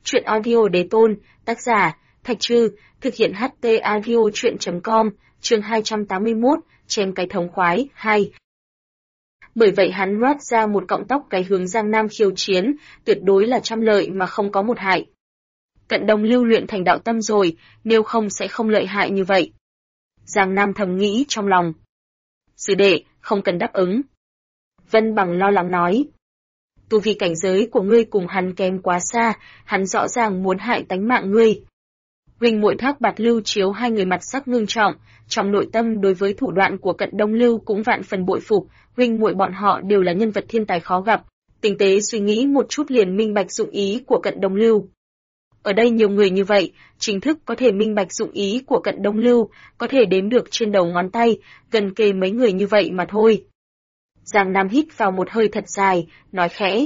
Truyện audio đế tôn, tác giả, Thạch Trư, thực hiện HT audio truyện.com, chương 281, chém cái thống khoái, 2. Bởi vậy hắn loát ra một cọng tóc cái hướng Giang Nam khiêu chiến, tuyệt đối là trăm lợi mà không có một hại. Cận Đông Lưu luyện thành đạo tâm rồi, nếu không sẽ không lợi hại như vậy. Giang Nam thầm nghĩ trong lòng. Sư đệ, không cần đáp ứng. Vân Bằng lo lắng nói. Tu vi cảnh giới của ngươi cùng hắn kém quá xa, hắn rõ ràng muốn hại tánh mạng ngươi. Huynh muội Thác Bạt Lưu Chiếu hai người mặt sắc ngưng trọng, trong nội tâm đối với thủ đoạn của Cận Đông Lưu cũng vạn phần bội phục, huynh muội bọn họ đều là nhân vật thiên tài khó gặp, tinh tế suy nghĩ một chút liền minh bạch dụng ý của Cận Đông Lưu. Ở đây nhiều người như vậy, chính thức có thể minh bạch dụng ý của Cận Đông Lưu, có thể đếm được trên đầu ngón tay, gần kề mấy người như vậy mà thôi. Giang Nam hít vào một hơi thật dài, nói khẽ.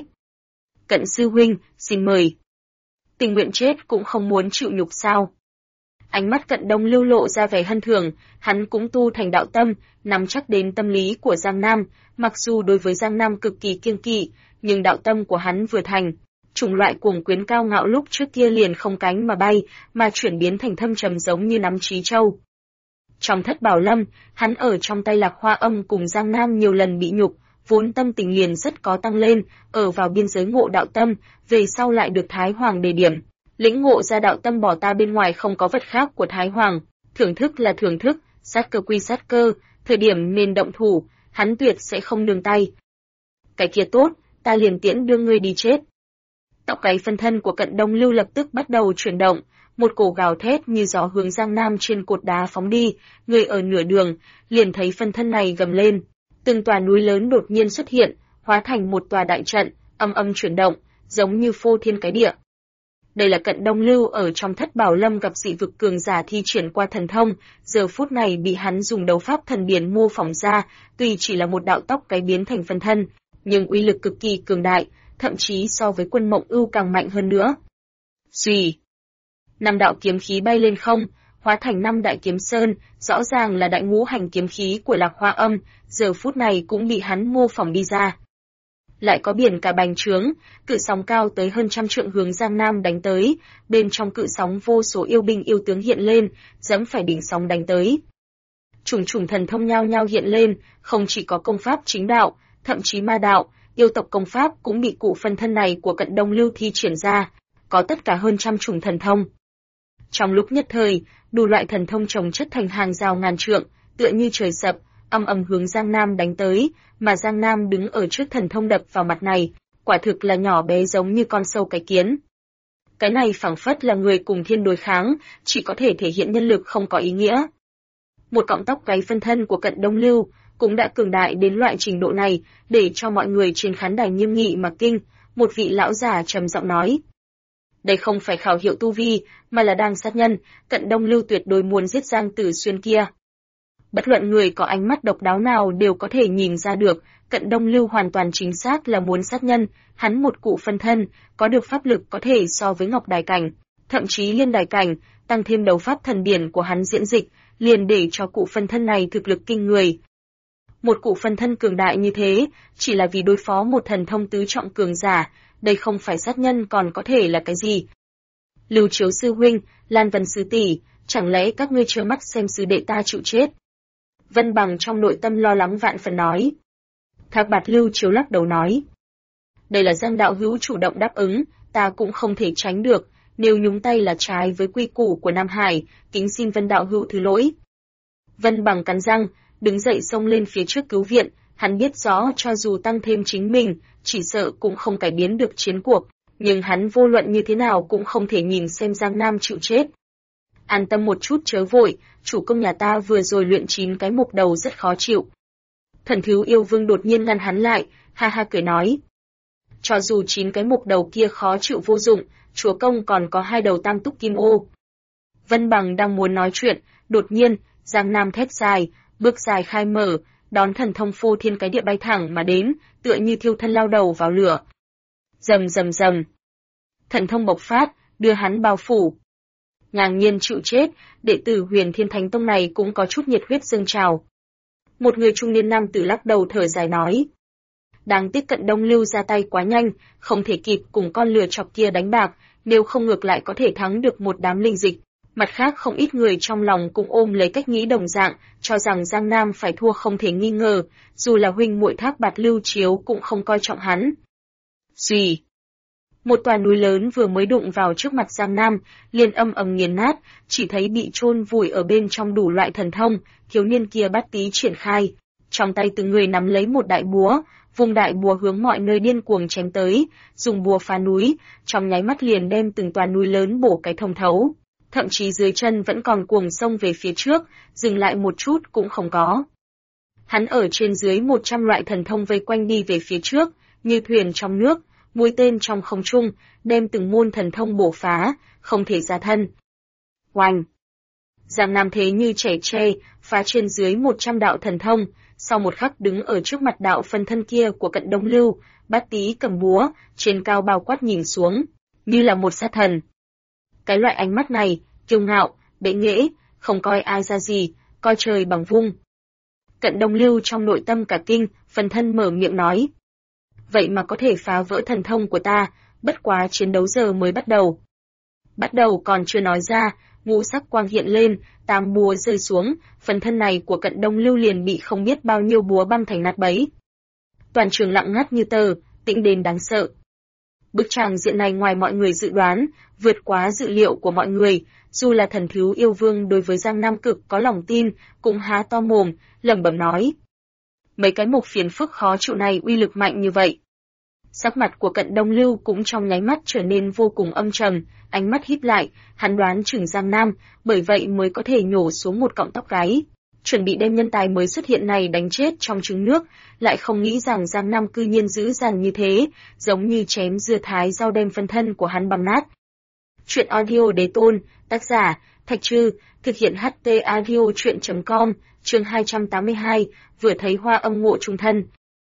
Cận sư huynh, xin mời. Tình nguyện chết cũng không muốn chịu nhục sao? Ánh mắt Cận Đông Lưu lộ ra vẻ hân thường, hắn cũng tu thành đạo tâm, nắm chắc đến tâm lý của Giang Nam, mặc dù đối với Giang Nam cực kỳ kiêng kỵ, nhưng đạo tâm của hắn vừa thành. Chủng loại cuồng quyến cao ngạo lúc trước kia liền không cánh mà bay, mà chuyển biến thành thâm trầm giống như nắm trí châu. Trong Thất Bảo Lâm, hắn ở trong tay Lạc Hoa Âm cùng Giang Nam nhiều lần bị nhục, vốn tâm tình liền rất có tăng lên, ở vào biên giới ngộ đạo tâm, về sau lại được Thái Hoàng đề điểm. Lĩnh ngộ ra đạo tâm bỏ ta bên ngoài không có vật khác của Thái Hoàng, thưởng thức là thưởng thức, sát cơ quy sát cơ, thời điểm nên động thủ, hắn tuyệt sẽ không nương tay. Cái kia tốt, ta liền tiễn đưa ngươi đi chết. Tóc gáy phân thân của Cận Đông Lưu lập tức bắt đầu chuyển động, một cổ gào thét như gió hướng Giang Nam trên cột đá phóng đi, người ở nửa đường, liền thấy phân thân này gầm lên. Từng tòa núi lớn đột nhiên xuất hiện, hóa thành một tòa đại trận, âm âm chuyển động, giống như phô thiên cái địa. Đây là Cận Đông Lưu ở trong Thất Bảo Lâm gặp dị vực cường giả thi triển qua thần thông, giờ phút này bị hắn dùng đấu pháp thần biển mô phỏng ra, tuy chỉ là một đạo tóc cái biến thành phân thân, nhưng uy lực cực kỳ cường đại, thậm chí so với Quân Mộng Ưu càng mạnh hơn nữa. Xuy, 5 đạo kiếm khí bay lên không, hóa thành 5 đại kiếm sơn, rõ ràng là đại ngũ hành kiếm khí của Lạc Hoa Âm, giờ phút này cũng bị hắn mô phỏng đi ra. Lại có biển cả bành trướng, cự sóng cao tới hơn 100 trượng hướng Giang Nam đánh tới, bên trong cự sóng vô số yêu binh yêu tướng hiện lên, dẫm phải đỉnh sóng đánh tới. Trùng trùng thần thông nhao nhao hiện lên, không chỉ có công pháp chính đạo, thậm chí ma đạo, yêu tộc công pháp cũng bị cụ phân thân này của Cận Đông Lưu thi triển ra, có tất cả hơn 100 chủng thần thông. Trong lúc nhất thời, đủ loại thần thông chồng chất thành hàng rào ngàn trượng, tựa như trời sập, âm ầm hướng Giang Nam đánh tới, mà Giang Nam đứng ở trước thần thông đập vào mặt này, quả thực là nhỏ bé giống như con sâu cái kiến. Cái này phảng phất là người cùng thiên đối kháng, chỉ có thể thể hiện nhân lực không có ý nghĩa. Một cọng tóc gáy phân thân của Cận Đông Lưu cũng đã cường đại đến loại trình độ này, để cho mọi người trên khán đài nghiêm nghị mà kinh, một vị lão già trầm giọng nói. Đây không phải khảo hiệu tu vi, mà là đang sát nhân, Cận Đông Lưu tuyệt đối muốn giết Giang Tử Xuyên kia. Bất luận người có ánh mắt độc đáo nào đều có thể nhìn ra được, Cận Đông Lưu hoàn toàn chính xác là muốn sát nhân, hắn một cụ phân thân, có được pháp lực có thể so với Ngọc Đài Cảnh, thậm chí Liên Đài Cảnh, tăng thêm đấu pháp thần điển của hắn diễn dịch, liền để cho cụ phân thân này thực lực kinh người. Một cụ phân thân cường đại như thế, chỉ là vì đối phó một thần thông tứ trọng cường giả, đây không phải sát nhân còn có thể là cái gì. Lưu Chiếu sư huynh, Lan Vân sư tỷ, chẳng lẽ các ngươi trơ mắt xem sư đệ ta chịu chết? Vân Bằng trong nội tâm lo lắng vạn phần nói. Thác Bạt Lưu Chiếu lắc đầu nói. Đây là Giang đạo hữu chủ động đáp ứng, ta cũng không thể tránh được, nếu nhúng tay là trái với quy củ của Nam Hải, kính xin Vân đạo hữu thứ lỗi. Vân Bằng cắn răng, đứng dậy xông lên phía trước cứu viện, hắn biết rõ cho dù tăng thêm chính mình, chỉ sợ cũng không cải biến được chiến cuộc, nhưng hắn vô luận như thế nào cũng không thể nhìn xem Giang Nam chịu chết. An tâm một chút chớ vội, chủ công nhà ta vừa rồi luyện 9 cái mục đầu rất khó chịu. Thần Thiếu Yêu Vương đột nhiên ngăn hắn lại, ha ha cười nói. Cho dù 9 cái mục đầu kia khó chịu vô dụng, chúa công còn có 2 đầu tam túc kim ô. Vân Bằng đang muốn nói chuyện, đột nhiên, Giang Nam thét dài, bước dài khai mở, đón thần thông phô thiên cái địa bay thẳng mà đến, tựa như thiêu thân lao đầu vào lửa. Rầm rầm rầm. Thần thông bộc phát, đưa hắn bao phủ. Ngang nhiên chịu chết, đệ tử Huyền Thiên Thánh Tông này cũng có chút nhiệt huyết dâng trào. Một người trung niên nam tử lắc đầu thở dài nói. Đáng tiếc Cận Đông Lưu ra tay quá nhanh, không thể kịp cùng con lừa chọc kia đánh bạc, nếu không ngược lại có thể thắng được một đám linh dịch. Mặt khác không ít người trong lòng cũng ôm lấy cách nghĩ đồng dạng, cho rằng Giang Nam phải thua không thể nghi ngờ, dù là huynh muội Thác Bạt Lưu Chiếu cũng không coi trọng hắn. Xùy! Một tòa núi lớn vừa mới đụng vào trước mặt Giang Nam, liền âm ầm nghiền nát, chỉ thấy bị chôn vùi ở bên trong đủ loại thần thông, thiếu niên kia Bát Tý triển khai. Trong tay từng người nắm lấy một đại búa, vùng đại búa hướng mọi nơi điên cuồng chém tới, dùng búa phá núi, trong nháy mắt liền đem từng tòa núi lớn bổ cái thông thấu. Thậm chí dưới chân vẫn còn cuồng xông về phía trước, dừng lại một chút cũng không có. Hắn ở trên dưới 100 loại thần thông vây quanh đi về phía trước, như thuyền trong nước, mũi tên trong không trung, đem từng môn thần thông bổ phá, không thể ra thân. Oanh! Giang Nam thế như trẻ tre, phá trên dưới 100 đạo thần thông, sau một khắc đứng ở trước mặt đạo phân thân kia của Cận Đông Lưu, Bát Tý cầm búa, trên cao bao quát nhìn xuống, như là một sát thần. Cái loại ánh mắt này, kiêu ngạo, bệ nghệ, không coi ai ra gì, coi trời bằng vung. Cận Đông Lưu trong nội tâm cả kinh, phân thân mở miệng nói. Vậy mà có thể phá vỡ thần thông của ta, bất quá chiến đấu giờ mới bắt đầu. Bắt đầu còn chưa nói ra, ngũ sắc quang hiện lên, 8 búa rơi xuống, phần thân này của Cận Đông Lưu liền bị không biết bao nhiêu búa băm thành nát bấy. Toàn trường lặng ngắt như tờ, tĩnh đến đáng sợ. Bức tràng diện này ngoài mọi người dự đoán, vượt quá dự liệu của mọi người, dù là Thần Thú Yêu Vương đối với Giang Nam cực có lòng tin, cũng há to mồm, lẩm bẩm nói. Mấy cái mục phiền phức khó chịu này uy lực mạnh như vậy. Sắc mặt của Cận Đông Lưu cũng trong nháy mắt trở nên vô cùng âm trầm, ánh mắt híp lại, hắn đoán chừng Giang Nam, bởi vậy mới có thể nhổ xuống một cọng tóc gáy. Chuẩn bị đem nhân tài mới xuất hiện này đánh chết trong trứng nước, lại không nghĩ rằng Giang Nam cư nhiên dữ dằn như thế, giống như chém dưa thái rau đem phân thân của hắn băm nát. Chuyện audio đế tôn, tác giả, Thạch Trư, thực hiện HT audio chuyện.com, chương 282, vừa thấy hoa âm ngộ trung thân.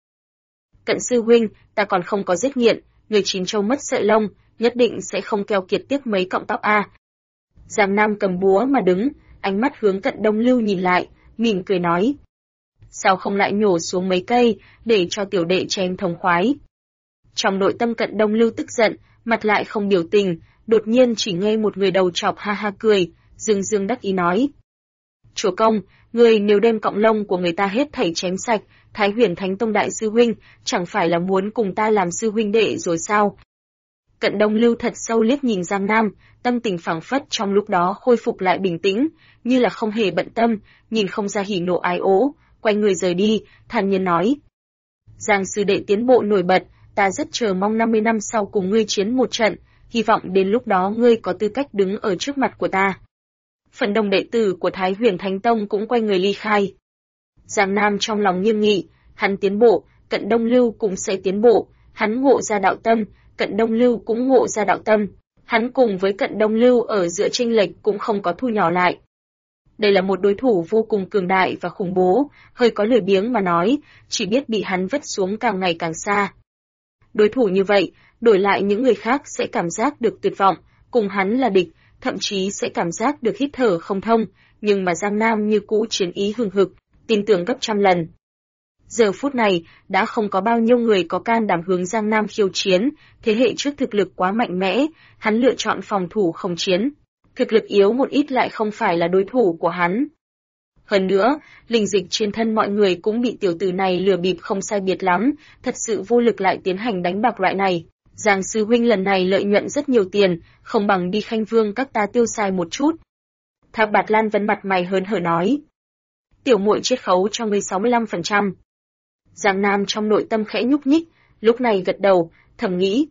Cận sư huynh, ta còn không có giết nghiện, người chín châu mất sợi lông, nhất định sẽ không keo kiệt tiếc mấy cọng tóc a. Giang Nam cầm búa mà đứng, ánh mắt hướng Cận Đông Lưu nhìn lại, mỉm cười nói. Sao không lại nhổ xuống mấy cây, để cho tiểu đệ chém thống khoái. Trong nội tâm Cận Đông Lưu tức giận, mặt lại không biểu tình, đột nhiên chỉ nghe một người đầu chọc ha ha cười, dương dương đắc ý nói. Chúa công, người nếu đem cọng lông của người ta hết thảy chém sạch, Thái Huyền Thánh Tông đại sư huynh, chẳng phải là muốn cùng ta làm sư huynh đệ rồi sao? Cận Đông Lưu thật sâu liếc nhìn Giang Nam, tâm tình phảng phất trong lúc đó khôi phục lại bình tĩnh, như là không hề bận tâm, nhìn không ra hỉ nộ ái ố, quay người rời đi, thản nhiên nói. Giang sư đệ tiến bộ nổi bật, ta rất chờ mong 50 năm sau cùng ngươi chiến một trận, hy vọng đến lúc đó ngươi có tư cách đứng ở trước mặt của ta. Phần đông đệ tử của Thái Huyền Thánh Tông cũng quay người ly khai. Giang Nam trong lòng nghiêm nghị, hắn tiến bộ, Cận Đông Lưu cũng sẽ tiến bộ, hắn ngộ ra đạo tâm, Cận Đông Lưu cũng ngộ ra đạo tâm, hắn cùng với Cận Đông Lưu ở giữa chênh lệch cũng không có thu nhỏ lại. Đây là một đối thủ vô cùng cường đại và khủng bố, hơi có lười biếng mà nói, chỉ biết bị hắn vứt xuống càng ngày càng xa. Đối thủ như vậy, đổi lại những người khác sẽ cảm giác được tuyệt vọng, cùng hắn là địch, thậm chí sẽ cảm giác được hít thở không thông, nhưng mà Giang Nam như cũ chiến ý hừng hực, tin tưởng gấp trăm lần. Giờ phút này, đã không có bao nhiêu người có can đảm hướng Giang Nam khiêu chiến, thế hệ trước thực lực quá mạnh mẽ, hắn lựa chọn phòng thủ không chiến. Thực lực yếu một ít lại không phải là đối thủ của hắn. Hơn nữa, linh dịch trên thân mọi người cũng bị tiểu tử này lừa bịp không sai biệt lắm, thật sự vô lực lại tiến hành đánh bạc loại này. Giang sư huynh lần này lợi nhuận rất nhiều tiền, không bằng đi Khanh Vương các ta tiêu xài một chút. Thác Bạt Lan vẫn mặt mày hớn hở nói. Tiểu muội chiết khấu cho ngươi 65%. Giang Nam trong nội tâm khẽ nhúc nhích, lúc này gật đầu, thầm nghĩ.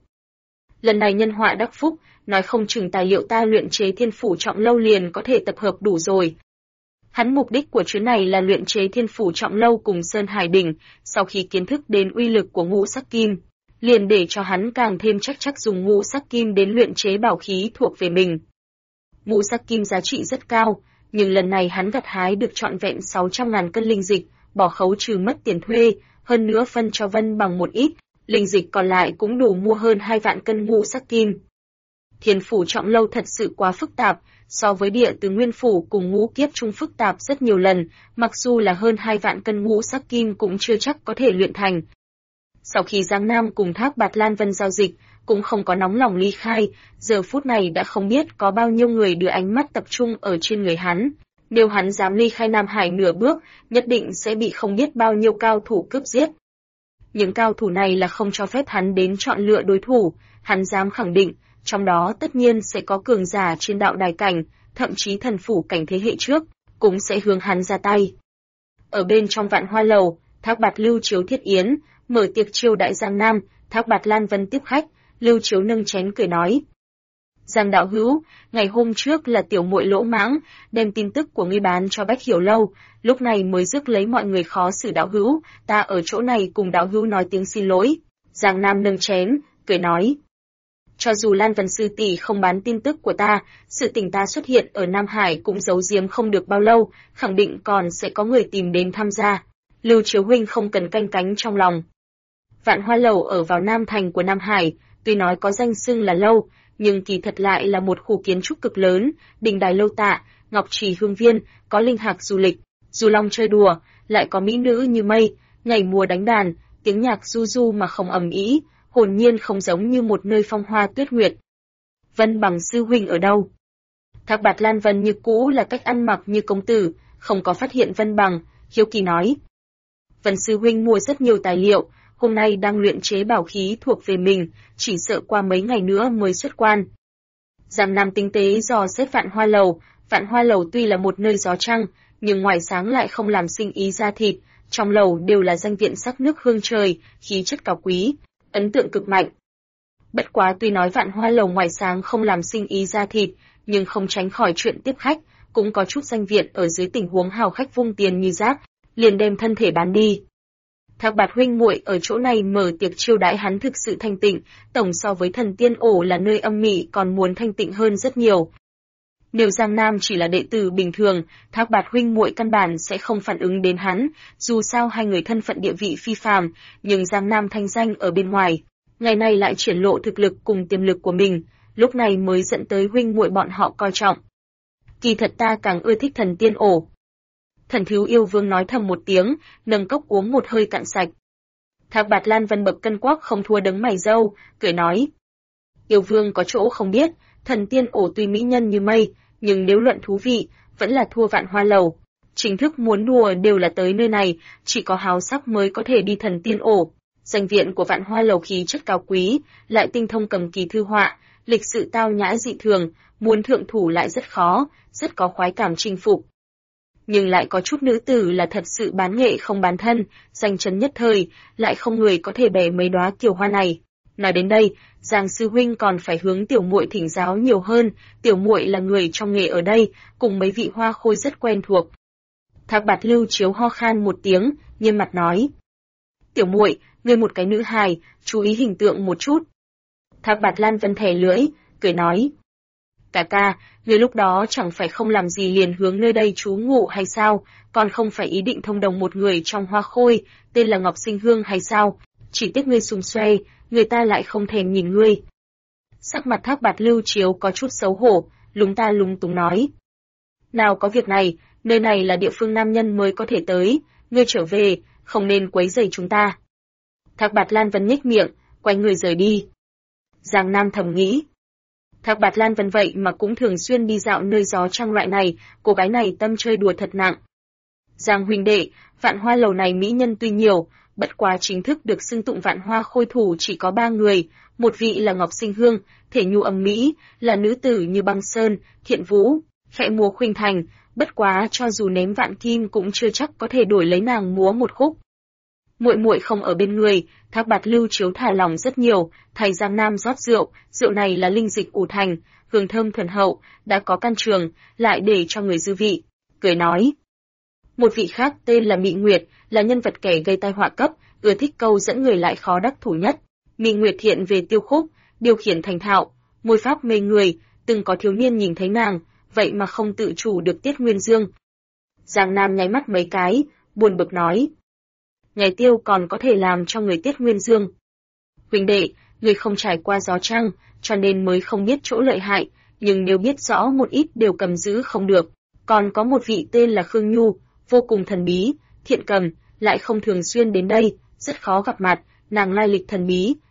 Lần này nhân họa đắc phúc, nói không chừng tài liệu ta luyện chế Thiên Phủ Trọng Lâu liền có thể tập hợp đủ rồi. Hắn mục đích của chuyến này là luyện chế Thiên Phủ Trọng Lâu cùng Sơn Hải Đỉnh, sau khi kiến thức đến uy lực của ngũ sắc kim, liền để cho hắn càng thêm chắc dùng ngũ sắc kim đến luyện chế bảo khí thuộc về mình. Ngũ sắc kim giá trị rất cao, nhưng lần này hắn gặt hái được trọn vẹn 600.000 cân linh dịch, bỏ khấu trừ mất tiền thuê, hơn nữa phân cho Vân bằng một ít, linh dịch còn lại cũng đủ mua hơn 2 vạn cân ngũ sắc kim. Thiên Phủ Trọng Lâu thật sự quá phức tạp, so với Địa Tứ Nguyên Phủ cùng Ngũ Kiếp Trung phức tạp rất nhiều lần, mặc dù là hơn 2 vạn cân ngũ sắc kim cũng chưa chắc có thể luyện thành. Sau khi Giang Nam cùng Thác Bạt Lan Vân giao dịch, cũng không có nóng lòng ly khai, giờ phút này đã không biết có bao nhiêu người đưa ánh mắt tập trung ở trên người hắn. Nếu hắn dám ly khai Nam Hải nửa bước, nhất định sẽ bị không biết bao nhiêu cao thủ cướp giết. Những cao thủ này là không cho phép hắn đến chọn lựa đối thủ, hắn dám khẳng định, trong đó tất nhiên sẽ có cường giả trên đạo đài cảnh, thậm chí thần phủ cảnh thế hệ trước, cũng sẽ hướng hắn ra tay. Ở bên trong Vạn Hoa Lầu, Thác Bạt Lưu Chiếu thiết yến, mở tiệc chiêu đại Giang Nam, Thác Bạt Lan Vân tiếp khách, Lưu Chiếu nâng chén cười nói. Giang đạo hữu, ngày hôm trước là tiểu muội lỗ mãng, đem tin tức của ngươi bán cho Bách Hiểu Lâu, lúc này mới rước lấy mọi người khó xử đạo hữu, ta ở chỗ này cùng đạo hữu nói tiếng xin lỗi. Giang Nam nâng chén, cười nói. Cho dù Lan Vân sư tỷ không bán tin tức của ta, sự tình ta xuất hiện ở Nam Hải cũng giấu giếm không được bao lâu, khẳng định còn sẽ có người tìm đến tham gia. Lưu Chiếu huynh không cần canh cánh trong lòng. Vạn Hoa Lầu ở vào Nam Thành của Nam Hải, tuy nói có danh xưng là lâu, nhưng kỳ thật lại là một khu kiến trúc cực lớn, đình đài lâu tạ, ngọc trì hương viên, có linh hạc du lịch, du long chơi đùa, lại có mỹ nữ như mây, ngày mùa đánh đàn, tiếng nhạc du du mà không ầm ĩ, hồn nhiên không giống như một nơi phong hoa tuyết nguyệt. Vân Bằng sư huynh ở đâu? Thác Bạt Lan Vân như cũ là cách ăn mặc như công tử, không có phát hiện Vân Bằng, hiếu kỳ nói. Vân sư huynh mua rất nhiều tài liệu, hôm nay đang luyện chế bảo khí thuộc về mình, chỉ sợ qua mấy ngày nữa mới xuất quan. Giang Nam tinh tế dò xét Vạn Hoa Lầu tuy là một nơi gió trăng, nhưng ngoài sáng lại không làm sinh ý ra thịt, trong lầu đều là danh viện sắc nước hương trời, khí chất cao quý, ấn tượng cực mạnh. Bất quá tuy nói Vạn Hoa Lầu ngoài sáng không làm sinh ý ra thịt, nhưng không tránh khỏi chuyện tiếp khách, cũng có chút danh viện ở dưới tình huống hào khách vung tiền như rác, liền đem thân thể bán đi. Thác Bạt huynh muội ở chỗ này mở tiệc chiêu đãi hắn thực sự thanh tịnh, tổng so với Thần Tiên Ổ là nơi âm mị còn muốn thanh tịnh hơn rất nhiều. Nếu Giang Nam chỉ là đệ tử bình thường, Thác Bạt huynh muội căn bản sẽ không phản ứng đến hắn, dù sao hai người thân phận địa vị phi phàm, nhưng Giang Nam thanh danh ở bên ngoài, ngày nay lại triển lộ thực lực cùng tiềm lực của mình, lúc này mới dẫn tới huynh muội bọn họ coi trọng. Kỳ thật ta càng ưa thích Thần Tiên Ổ. Thần Thiếu Yêu Vương nói thầm một tiếng, nâng cốc uống một hơi cạn sạch. Thác Bạt Lan Vân bậc cân quắc không thua đấng mày râu, cười nói. Yêu Vương có chỗ không biết, Thần Tiên Ổ tuy mỹ nhân như mây, nhưng nếu luận thú vị, vẫn là thua Vạn Hoa Lầu. Chính thức muốn đùa đều là tới nơi này, chỉ có háo sắc mới có thể đi Thần Tiên Ổ. Danh viện của Vạn Hoa Lầu khí chất cao quý, lại tinh thông cầm kỳ thư họa, lịch sự tao nhã dị thường, muốn thượng thủ lại rất khó, rất có khoái cảm chinh phục. Nhưng lại có chút nữ tử là thật sự bán nghệ không bán thân, danh chấn nhất thời, lại không người có thể bẻ mấy đóa kiều hoa này. Nói đến đây, Giang sư huynh còn phải hướng tiểu muội thỉnh giáo nhiều hơn, tiểu muội là người trong nghề ở đây, cùng mấy vị hoa khôi rất quen thuộc. Thác Bạt Lưu Chiếu ho khan một tiếng, nghiêm mặt nói: "Tiểu muội, ngươi một cái nữ hài, chú ý hình tượng một chút." Thác Bạt Lan Vân thè lưỡi, cười nói: "Cả ca, ngươi lúc đó chẳng phải không làm gì liền hướng nơi đây trú ngụ hay sao, còn không phải ý định thông đồng một người trong hoa khôi, tên là Ngọc Sinh Hương hay sao, chỉ tiếc ngươi xung xoay, người ta lại không thèm nhìn ngươi." Sắc mặt Thác Bạt Lưu Chiếu có chút xấu hổ, lúng ta lúng túng nói: "Nào có việc này, nơi này là địa phương nam nhân mới có thể tới, ngươi trở về, không nên quấy rầy chúng ta." Thác Bạt Lan Vân nhếch miệng, quay người rời đi. Giang Nam thầm nghĩ, Thác Bạt Lan Vân vậy mà cũng thường xuyên đi dạo nơi gió trăng loại này, cô gái này tâm chơi đùa thật nặng. Giang huynh đệ, Vạn Hoa Lầu này mỹ nhân tuy nhiều, bất quá chính thức được xưng tụng Vạn Hoa khôi thủ chỉ có 3 người, một vị là Ngọc Sinh Hương, thể nhu âm mỹ, là nữ tử như băng sơn, Thiện Vũ, khẽ múa khuynh thành, bất quá cho dù ném vạn kim cũng chưa chắc có thể đổi lấy nàng múa một khúc. Muội muội không ở bên người, Thác Bạt Lưu Chiếu thả lòng rất nhiều, thầy Giang Nam rót rượu, rượu này là linh dịch ủ thành, hương thơm thuần hậu, đã có căn trường, lại để cho người dư vị, cười nói. Một vị khác tên là Mị Nguyệt, là nhân vật kẻ gây tai họa cấp, ưa thích câu dẫn người lại khó đắc thủ nhất. Mị Nguyệt thiện về tiêu khúc, điều khiển thành thạo, môi pháp mê người, từng có thiếu niên nhìn thấy nàng, vậy mà không tự chủ được tiết nguyên dương. Giang Nam nháy mắt mấy cái, buồn bực nói. Ngày tiêu còn có thể làm cho người tiết nguyên dương. Huynh đệ, người không trải qua gió trăng, cho nên mới không biết chỗ lợi hại, nhưng nếu biết rõ một ít đều cầm giữ không được. Còn có một vị tên là Khương Nhu, vô cùng thần bí, thiện cầm, lại không thường xuyên đến đây, rất khó gặp mặt, nàng lai lịch thần bí,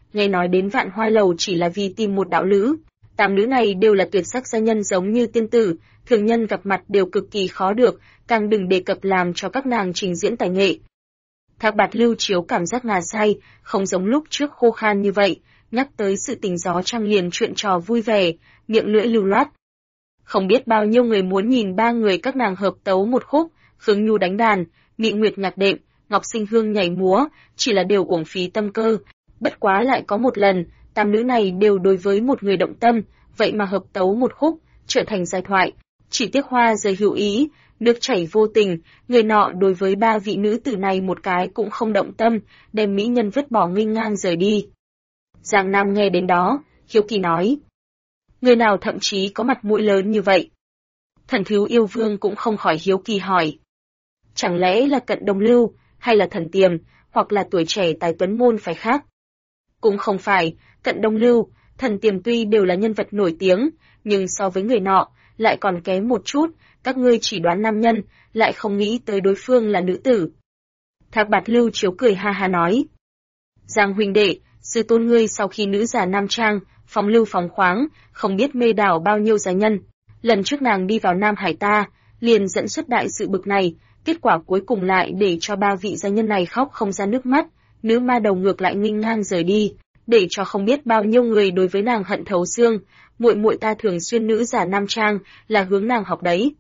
nghe nói đến Vạn Hoa Lầu chỉ là vì tìm một đạo lữ. 8 nữ này đều là tuyệt sắc gia nhân giống như tiên tử, thường nhân gặp mặt đều cực kỳ khó được, càng đừng đề cập làm cho các nàng trình diễn tài nghệ. Thác Bạt Lưu Chiếu cảm giác ngà say, không giống lúc trước khô khan như vậy, nhắc tới sự tình gió trăng liền chuyện trò vui vẻ, miệng lưỡi lưu loát. Không biết bao nhiêu người muốn nhìn ba người các nàng hợp tấu một khúc, Khương Nhu đánh đàn, Mị Nguyệt nhạc đệm, Ngọc Sinh Hương nhảy múa, chỉ là đều uổng phí tâm cơ. Bất quá lại có một lần, 8 nữ này đều đối với một người động tâm, vậy mà hợp tấu một khúc, trở thành giai thoại. Chỉ tiếc hoa rơi hữu ý, nước chảy vô tình, người nọ đối với ba vị nữ tử này một cái cũng không động tâm, đem mỹ nhân vứt bỏ nghênh ngang rời đi. Giang Nam nghe đến đó, hiếu kỳ nói. Người nào thậm chí có mặt mũi lớn như vậy? Thần Thiếu Yêu Vương cũng không khỏi hiếu kỳ hỏi. Chẳng lẽ là Cận Đông Lưu, hay là Thần Tiềm, hoặc là tuổi trẻ tài tuấn môn phải khác? Cũng không phải, Cận Đông Lưu, Thần Tiềm tuy đều là nhân vật nổi tiếng, nhưng so với người nọ, lại còn kém một chút, các ngươi chỉ đoán nam nhân, lại không nghĩ tới đối phương là nữ tử. Thác Bạt Lưu Chiếu cười ha ha nói. Giang huynh đệ, sư tôn ngươi sau khi nữ giả nam trang, phóng lưu phóng khoáng, không biết mê đảo bao nhiêu gia nhân. Lần trước nàng đi vào Nam Hải ta, liền dẫn xuất đại sự bực này, kết quả cuối cùng lại để cho ba vị gia nhân này khóc không ra nước mắt, nữ ma đầu ngược lại nghênh ngang rời đi, để cho không biết bao nhiêu người đối với nàng hận thấu xương. Muội muội ta thường xuyên nữ giả nam trang, là hướng nàng học đấy.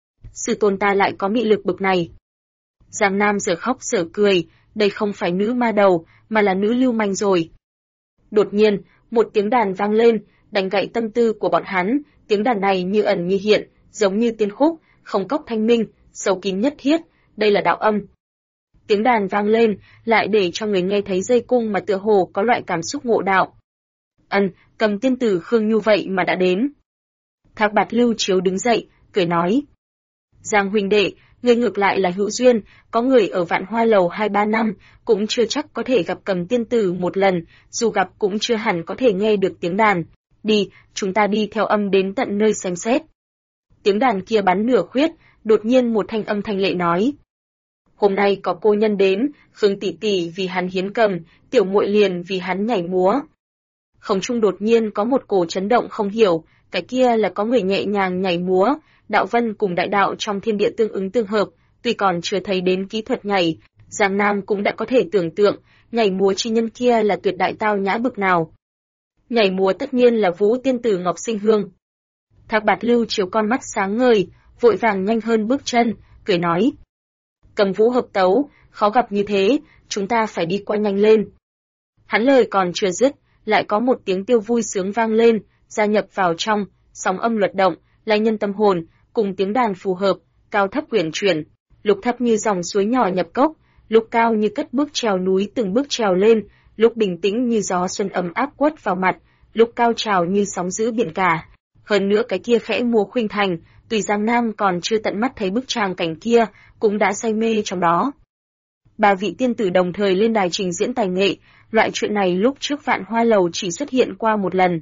Sư tôn ta lại có mị lực bực này. Giang Nam giờ khóc giờ cười, đây không phải nữ ma đầu, mà là nữ lưu manh rồi. Đột nhiên, một tiếng đàn vang lên, đánh gãy tâm tư của bọn hắn, tiếng đàn này như ẩn như hiện, giống như tiên khúc, không cốc thanh minh, sâu kín nhất thiết, đây là đạo âm. Tiếng đàn vang lên, lại để cho người nghe thấy dây cung mà tựa hồ có loại cảm xúc ngộ đạo. Cầm tiên tử Khương Nhu vậy mà đã đến. Thác Bạt Lưu Chiếu đứng dậy, cười nói. Giang huynh đệ, ngươi ngược lại là hữu duyên, có người ở Vạn Hoa Lầu 2-3 năm, cũng chưa chắc có thể gặp Cầm tiên tử một lần, dù gặp cũng chưa hẳn có thể nghe được tiếng đàn. Đi, chúng ta đi theo âm đến tận nơi xem xét. Tiếng đàn kia bắn nửa khuyết, đột nhiên một thanh âm thanh lệ nói. Hôm nay có cô nhân đến, Khương tỷ tỷ vì hắn hiến cầm, tiểu muội liền vì hắn nhảy múa. Không trung đột nhiên có một cổ chấn động không hiểu, cái kia là có người nhẹ nhàng nhảy múa, đạo vân cùng đại đạo trong thiên địa tương ứng tương hợp, tuy còn chưa thấy đến kỹ thuật nhảy, Giang Nam cũng đã có thể tưởng tượng, nhảy múa chi nhân kia là tuyệt đại tao nhã bực nào. Nhảy múa tất nhiên là Vũ tiên tử Ngọc Sinh Hương. Thác Bạt Lưu Chiếu con mắt sáng ngời, vội vàng nhanh hơn bước chân, cười nói. Cầm vũ hợp tấu, khó gặp như thế, chúng ta phải đi qua nhanh lên. Hắn lời còn chưa dứt, lại có một tiếng tiêu vui sướng vang lên, gia nhập vào trong, sóng âm luật động, lay nhân tâm hồn, cùng tiếng đàn phù hợp, cao thấp quyển chuyển, lúc thấp như dòng suối nhỏ nhập cốc, lúc cao như cất bước trèo núi từng bước trèo lên, lúc bình tĩnh như gió xuân ấm áp quất vào mặt, lúc cao trào như sóng dữ biển cả. Hơn nữa cái kia khẽ múa khuynh thành, tùy Giang Nam còn chưa tận mắt thấy bức tràng cảnh kia, cũng đã say mê trong đó. Ba vị tiên tử đồng thời lên đài trình diễn tài nghệ, loại chuyện này lúc trước Vạn Hoa Lầu chỉ xuất hiện qua một lần.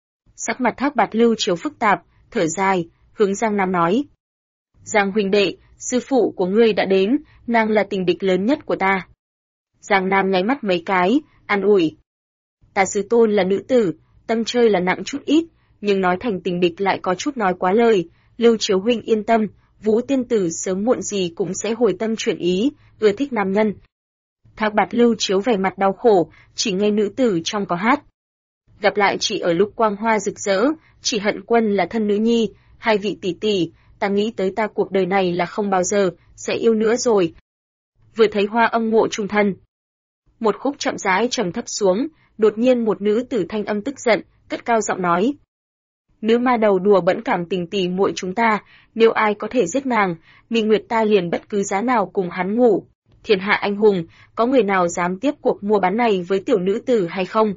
Sắc mặt Thác Bạt Lưu Chiếu phức tạp, thở dài, hướng Giang Nam nói. Giang huynh đệ, sư phụ của ngươi đã đến, nàng là tình địch lớn nhất của ta. Giang Nam nháy mắt mấy cái, an ủi. Ta sư tôn là nữ tử, tâm chơi là nặng chút ít, nhưng nói thành tình địch lại có chút nói quá lời. Lưu Chiếu huynh yên tâm, Vũ tiên tử sớm muộn gì cũng sẽ hồi tâm chuyển ý, ưa thích nam nhân. Thác Bạt Lưu Chiếu vẻ mặt đau khổ, chỉ nghe nữ tử trong có hát. Gặp lại chị ở lúc quang hoa rực rỡ, chỉ hận quân là thân nữ nhi, hai vị tỷ tỷ, ta nghĩ tới ta cuộc đời này là không bao giờ sẽ yêu nữa rồi. Vừa thấy hoa âm ngộ trung thân. Một khúc chậm rãi trầm thấp xuống, đột nhiên một nữ tử thanh âm tức giận, cất cao giọng nói. Nữ ma đầu đùa bỡn cảm tình tỷ muội chúng ta, nếu ai có thể giết nàng, Mị Nguyệt ta liền bất cứ giá nào cùng hắn ngủ. Thiên hạ anh hùng, có người nào dám tiếp cuộc mua bán này với tiểu nữ tử hay không?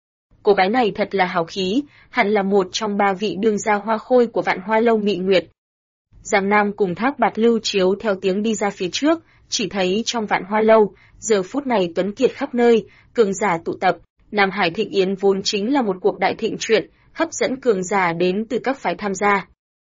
Cô gái này thật là hào khí, hẳn là một trong ba vị đương gia hoa khôi của Vạn Hoa Lâu Mị Nguyệt. Giang Nam cùng Thác Bạt Lưu Chiếu theo tiếng đi ra phía trước, chỉ thấy trong Vạn Hoa Lâu, giờ phút này tuấn kiệt khắp nơi, cường giả tụ tập, Nam Hải Thịnh Yến vốn chính là một cuộc đại thịnh chuyện, hấp dẫn cường giả đến từ các phái tham gia.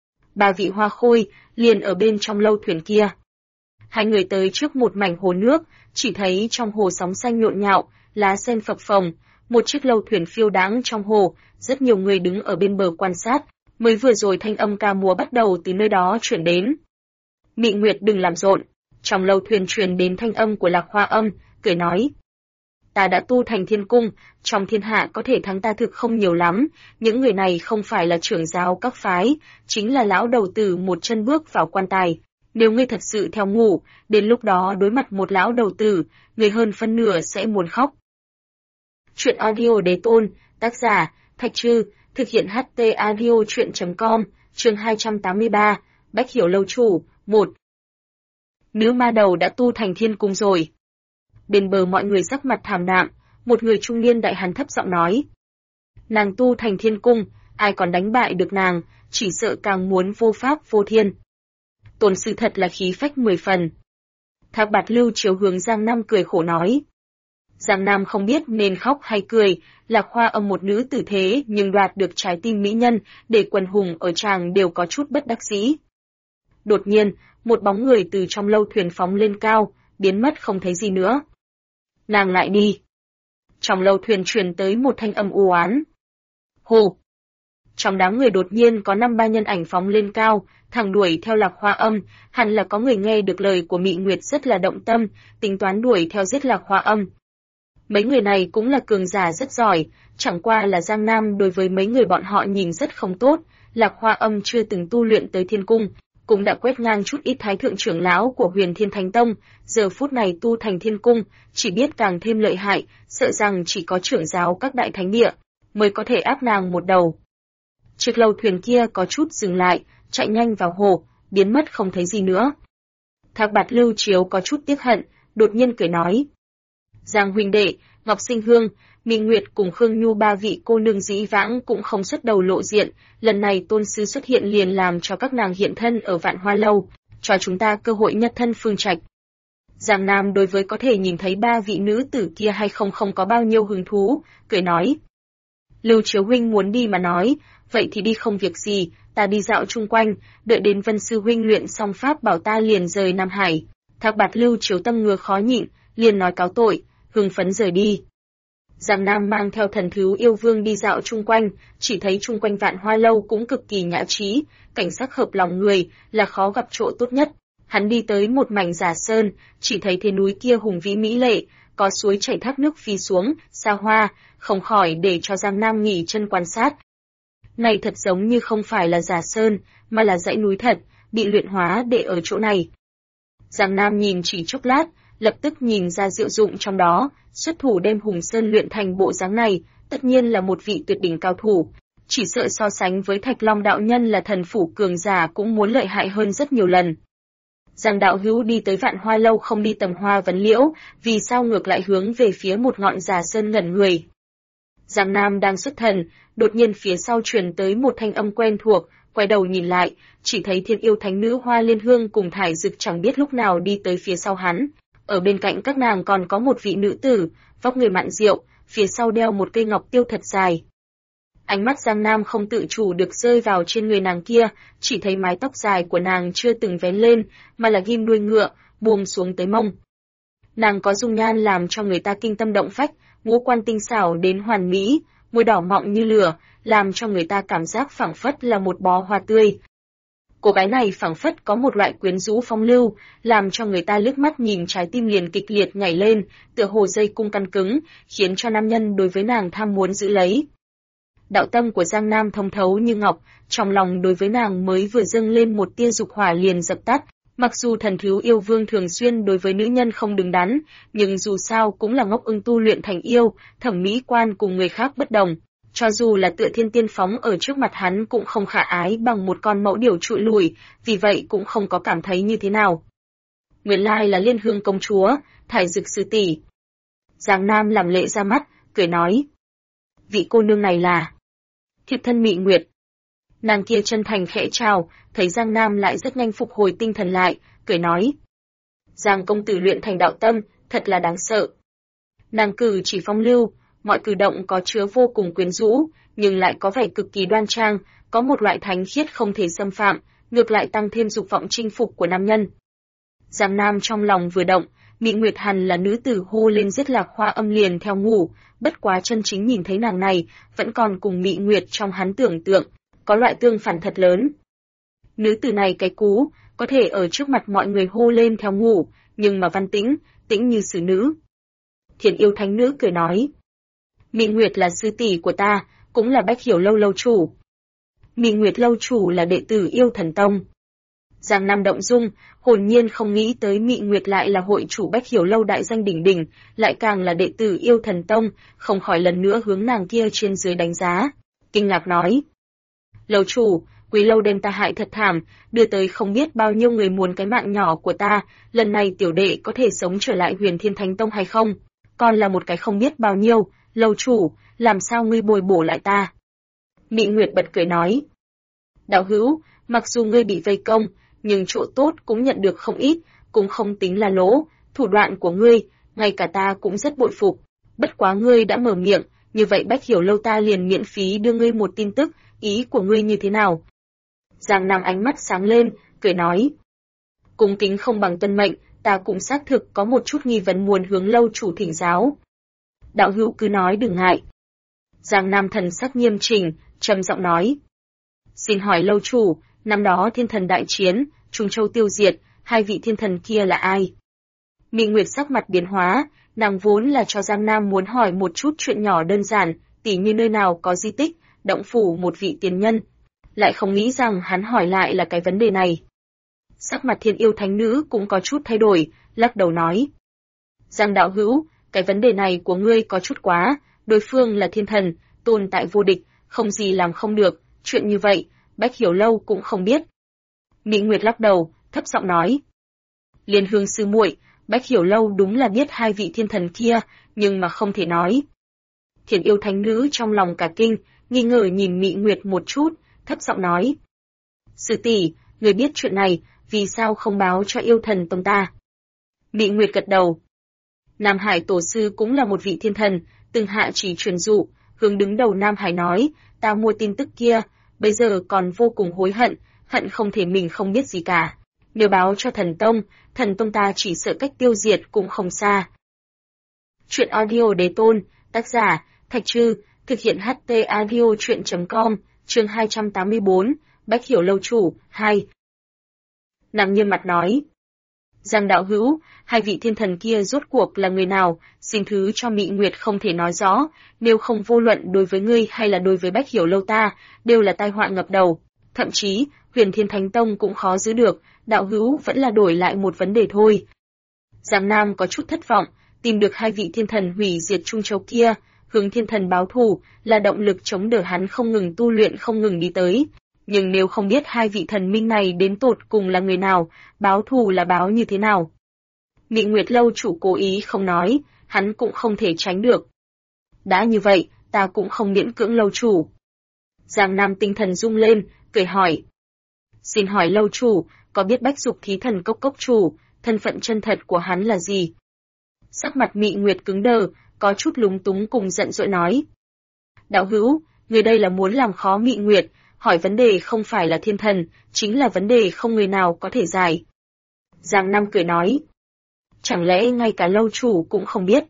Ba vị hoa khôi liền ở bên trong lâu thuyền kia. Hai người tới trước một mảnh hồ nước, chỉ thấy trong hồ sóng xanh nhộn nhạo, lá sen phập phồng, Một chiếc lâu thuyền phiêu đãng trong hồ, rất nhiều người đứng ở bên bờ quan sát, mới vừa rồi thanh âm ca múa bắt đầu từ nơi đó chuyển đến. Mị Nguyệt đừng làm rộn, trong lâu thuyền truyền đến thanh âm của Lạc Hoa Âm, cười nói. Ta đã tu thành thiên cung, trong thiên hạ có thể thắng ta thực không nhiều lắm, những người này không phải là trưởng giáo các phái, chính là lão đầu tử một chân bước vào quan tài. Nếu ngươi thật sự theo ngủ, đến lúc đó đối mặt một lão đầu tử, người hơn phân nửa sẽ muốn khóc. Chuyện audio đế tôn, tác giả, Thạch Trư, thực hiện HT audio chuyện.com, chương 283, Bách Hiểu Lâu Chủ, 1. Nữ ma đầu đã tu thành thiên cung rồi. Bên bờ mọi người sắc mặt thảm đạm, một người trung niên đại hán thấp giọng nói. Nàng tu thành thiên cung, ai còn đánh bại được nàng, chỉ sợ càng muốn vô pháp vô thiên. Tôn sư thật là khí phách 10 phần. Thác Bạt Lưu chiếu hướng Giang Nam cười khổ nói. Giang Nam không biết nên khóc hay cười, Lạc Hoa Âm một nữ tử thế nhưng đoạt được trái tim mỹ nhân, để quần hùng ở tràng đều có chút bất đắc dĩ. Đột nhiên, một bóng người từ trong lâu thuyền phóng lên cao, biến mất không thấy gì nữa. Nàng lại đi. Trong lâu thuyền truyền tới một thanh âm u oán. Hù! Trong đám người đột nhiên có 5-3 nhân ảnh phóng lên cao, thẳng đuổi theo Lạc Hoa Âm, hẳn là có người nghe được lời của Mị Nguyệt rất là động tâm, tính toán đuổi theo giết Lạc Hoa Âm. Mấy người này cũng là cường giả rất giỏi, chẳng qua là Giang Nam đối với mấy người bọn họ nhìn rất không tốt, Lạc Hoa Âm chưa từng tu luyện tới thiên cung, cũng đã quét ngang chút ít thái thượng trưởng lão của Huyền Thiên Thánh Tông, giờ phút này tu thành thiên cung, chỉ biết càng thêm lợi hại, sợ rằng chỉ có trưởng giáo các đại thánh địa mới có thể áp nàng một đầu. Chiếc lâu thuyền kia có chút dừng lại, chạy nhanh vào hồ, biến mất không thấy gì nữa. Thác Bạt Lưu Chiếu có chút tiếc hận, đột nhiên cười nói. Giang huynh đệ, Ngọc Sinh Hương, Minh Nguyệt cùng Khương Nhu 3 vị cô nương dĩ vãng cũng không xuất đầu lộ diện, lần này tôn sư xuất hiện liền làm cho các nàng hiện thân ở Vạn Hoa Lâu, cho chúng ta cơ hội nhất thân phương trạch. Giang Nam đối với có thể nhìn thấy 3 vị nữ tử kia hay không có bao nhiêu hứng thú, cười nói. Lưu Chiếu huynh muốn đi mà nói, vậy thì đi không việc gì, ta đi dạo chung quanh, đợi đến Vân sư huynh luyện xong pháp bảo ta liền rời Nam Hải. Thác Bạt Lưu Chiếu tâm ngứa khó nhịn, liền nói cáo tội, hưng phấn rời đi. Giang Nam mang theo Thần Thú Yêu Vương đi dạo chung quanh, chỉ thấy chung quanh Vạn Hoa Lâu cũng cực kỳ nhã trí, cảnh sắc hợp lòng người, là khó gặp chỗ tốt nhất. Hắn đi tới một mảnh giả sơn, chỉ thấy thế núi kia hùng vĩ mỹ lệ, có suối chảy thác nước phi xuống, xa hoa, không khỏi để cho Giang Nam nghỉ chân quan sát. Này thật giống như không phải là giả sơn, mà là dãy núi thật, bị luyện hóa để ở chỗ này. Giang Nam nhìn chỉ chốc lát, lập tức nhìn ra diệu dụng trong đó, xuất thủ đem Hùng Sơn luyện thành bộ dáng này, tất nhiên là một vị tuyệt đỉnh cao thủ. Chỉ sợ so sánh với Thạch Long đạo nhân là thần phủ cường giả cũng muốn lợi hại hơn rất nhiều lần. Giang đạo hữu đi tới Vạn Hoa Lâu không đi tầm hoa vấn liễu, vì sao ngược lại hướng về phía một ngọn giả sơn ngẩn người. Giang Nam đang xuất thần, đột nhiên phía sau truyền tới một thanh âm quen thuộc, quay đầu nhìn lại, chỉ thấy Thiên Yêu Thánh Nữ Hoa Liên Hương cùng Thải Dực chẳng biết lúc nào đi tới phía sau hắn. Ở bên cạnh các nàng còn có một vị nữ tử, vóc người mặn rượu, phía sau đeo một cây ngọc tiêu thật dài. Ánh mắt Giang Nam không tự chủ được rơi vào trên người nàng kia, chỉ thấy mái tóc dài của nàng chưa từng vén lên, mà là ghim đuôi ngựa, buông xuống tới mông. Nàng có dung nhan làm cho người ta kinh tâm động phách, ngũ quan tinh xảo đến hoàn mỹ, môi đỏ mọng như lửa, làm cho người ta cảm giác phảng phất là một bó hoa tươi. Cô gái này phảng phất có một loại quyến rũ phong lưu, làm cho người ta liếc mắt nhìn trái tim liền kịch liệt nhảy lên, tựa hồ dây cung căn cứng, khiến cho nam nhân đối với nàng tham muốn giữ lấy. Đạo tâm của Giang Nam thông thấu như ngọc, trong lòng đối với nàng mới vừa dâng lên một tia dục hỏa liền dập tắt. Mặc dù Thần Thú Yêu Vương thường xuyên đối với nữ nhân không đứng đắn, nhưng dù sao cũng là ngốc ưng tu luyện thành yêu, thẩm mỹ quan cùng người khác bất đồng. Cho dù là Tựa Thiên Tiên phóng ở trước mặt hắn cũng không khả ái bằng một con mẫu điểu trụi lùi, vì vậy cũng không có cảm thấy như thế nào. Nguyên lai là Liên Hương công chúa, Thải Dực sư tỷ. Giang Nam làm lệ ra mắt, cười nói. Vị cô nương này là thiếp thân Mị Nguyệt. Nàng kia chân thành khẽ chào, thấy Giang Nam lại rất nhanh phục hồi tinh thần lại, cười nói. Giang công tử luyện thành đạo tâm, thật là đáng sợ. Nàng cử chỉ phong lưu, mọi cử động có chứa vô cùng quyến rũ, nhưng lại có vẻ cực kỳ đoan trang, có một loại thánh khiết không thể xâm phạm, ngược lại tăng thêm dục vọng chinh phục của nam nhân. Giang Nam trong lòng vừa động, Mị Nguyệt hẳn là nữ tử hô lên giết Lạc Hoa Âm liền theo ngủ, bất quá chân chính nhìn thấy nàng này, vẫn còn cùng Mị Nguyệt trong hắn tưởng tượng, có loại tương phản thật lớn. Nữ tử này cái cú, có thể ở trước mặt mọi người hô lên theo ngủ, nhưng mà văn tĩnh, tĩnh như xử nữ. Thiền yêu thánh nữ cười nói, Mị Nguyệt là sư tỷ của ta, cũng là Bách Hiểu Lâu lâu chủ. Mị Nguyệt lâu chủ là đệ tử Yêu Thần Tông. Giang Nam động dung, hồn nhiên không nghĩ tới Mị Nguyệt lại là hội chủ Bách Hiểu Lâu đại danh đỉnh đỉnh, lại càng là đệ tử Yêu Thần Tông, không khỏi lần nữa hướng nàng kia trên dưới đánh giá. Kinh ngạc nói, lâu chủ, Quý Lâu đem ta hại thật thảm, đưa tới không biết bao nhiêu người muốn cái mạng nhỏ của ta, lần này tiểu đệ có thể sống trở lại Huyền Thiên Thánh Tông hay không? Còn là một cái không biết bao nhiêu, lâu chủ, làm sao ngươi bồi bổ lại ta? Mị Nguyệt bật cười nói, đạo hữu, mặc dù ngươi bị vây công, nhưng chỗ tốt cũng nhận được không ít, cũng không tính là lỗ, thủ đoạn của ngươi, ngay cả ta cũng rất bội phục. Bất quá ngươi đã mở miệng, như vậy Bách Hiểu Lâu ta liền miễn phí đưa ngươi một tin tức, ý của ngươi như thế nào? Giang Nam ánh mắt sáng lên, cười nói, cung kính không bằng tuân mệnh, ta cũng xác thực có một chút nghi vấn muốn hướng lâu chủ thỉnh giáo. Đạo hữu cứ nói đừng ngại. Giang Nam thần sắc nghiêm chỉnh, trầm giọng nói, xin hỏi lâu chủ, năm đó thiên thần đại chiến, Trung Châu tiêu diệt, hai vị thiên thần kia là ai? Mị Nguyệt sắc mặt biến hóa, nàng vốn là cho Giang Nam muốn hỏi một chút chuyện nhỏ đơn giản, tỉ như nơi nào có di tích, động phủ một vị tiền nhân. Lại không nghĩ rằng hắn hỏi lại là cái vấn đề này. Sắc mặt Thiên Yêu Thánh Nữ cũng có chút thay đổi, lắc đầu nói, Giang đạo hữu, cái vấn đề này của ngươi có chút quá, đối phương là thiên thần, tồn tại vô địch, không gì làm không được, chuyện như vậy, Bách Hiểu Lâu cũng không biết. Mị Nguyệt lắc đầu, thấp giọng nói, Liên Hương sư muội, Bách Hiểu Lâu đúng là biết hai vị thiên thần kia, nhưng mà không thể nói. Thiên Yêu Thánh Nữ trong lòng cả kinh, nghi ngờ nhìn Mị Nguyệt một chút, thấp giọng nói, sư tỷ, người biết chuyện này, vì sao không báo cho Yêu Thần Tông ta? Mị Nguyệt gật đầu. Nam Hải tổ sư cũng là một vị thiên thần, từng hạ chỉ truyền dụ, hướng đứng đầu Nam Hải nói, ta mua tin tức kia, bây giờ còn vô cùng hối hận, hận không thể mình không biết gì cả. Nếu báo cho thần tông ta chỉ sợ cách tiêu diệt cũng không xa. Chuyện audio đế tôn, tác giả, Thạch Trư, thực hiện HT audio chuyện.com, chương 284, Bách Hiểu Lâu chủ, 2. Nàng nghiêm mặt nói, Giang đạo hữu, hai vị thiên thần kia rốt cuộc là người nào, xin thứ cho Mị Nguyệt không thể nói rõ, nếu không vô luận đối với ngươi hay là đối với Bách Hiểu Lâu ta, đều là tai họa ngập đầu. Thậm chí, Huyền Thiên Thánh Tông cũng khó giữ được, đạo hữu vẫn là đổi lại một vấn đề thôi. Giang Nam có chút thất vọng, tìm được hai vị thiên thần hủy diệt Trung Châu kia, hướng thiên thần báo thù, là động lực chống đỡ hắn không ngừng tu luyện không ngừng đi tới. Nhưng nếu không biết hai vị thần minh này đến tột cùng là người nào, báo thù là báo như thế nào? Mị Nguyệt lâu chủ cố ý không nói, hắn cũng không thể tránh được. Đã như vậy, ta cũng không miễn cưỡng lâu chủ. Giang Nam tinh thần rung lên, cười hỏi. Xin hỏi lâu chủ, có biết Bách Dục Thí Thần Cốc cốc chủ, thân phận chân thật của hắn là gì? Sắc mặt Mị Nguyệt cứng đờ, có chút lúng túng cùng giận dỗi nói. Đạo hữu, người đây là muốn làm khó Mị Nguyệt, hỏi vấn đề không phải là thiên thần, chính là vấn đề không người nào có thể giải. Giang Nam cười nói. Chẳng lẽ ngay cả lâu chủ cũng không biết?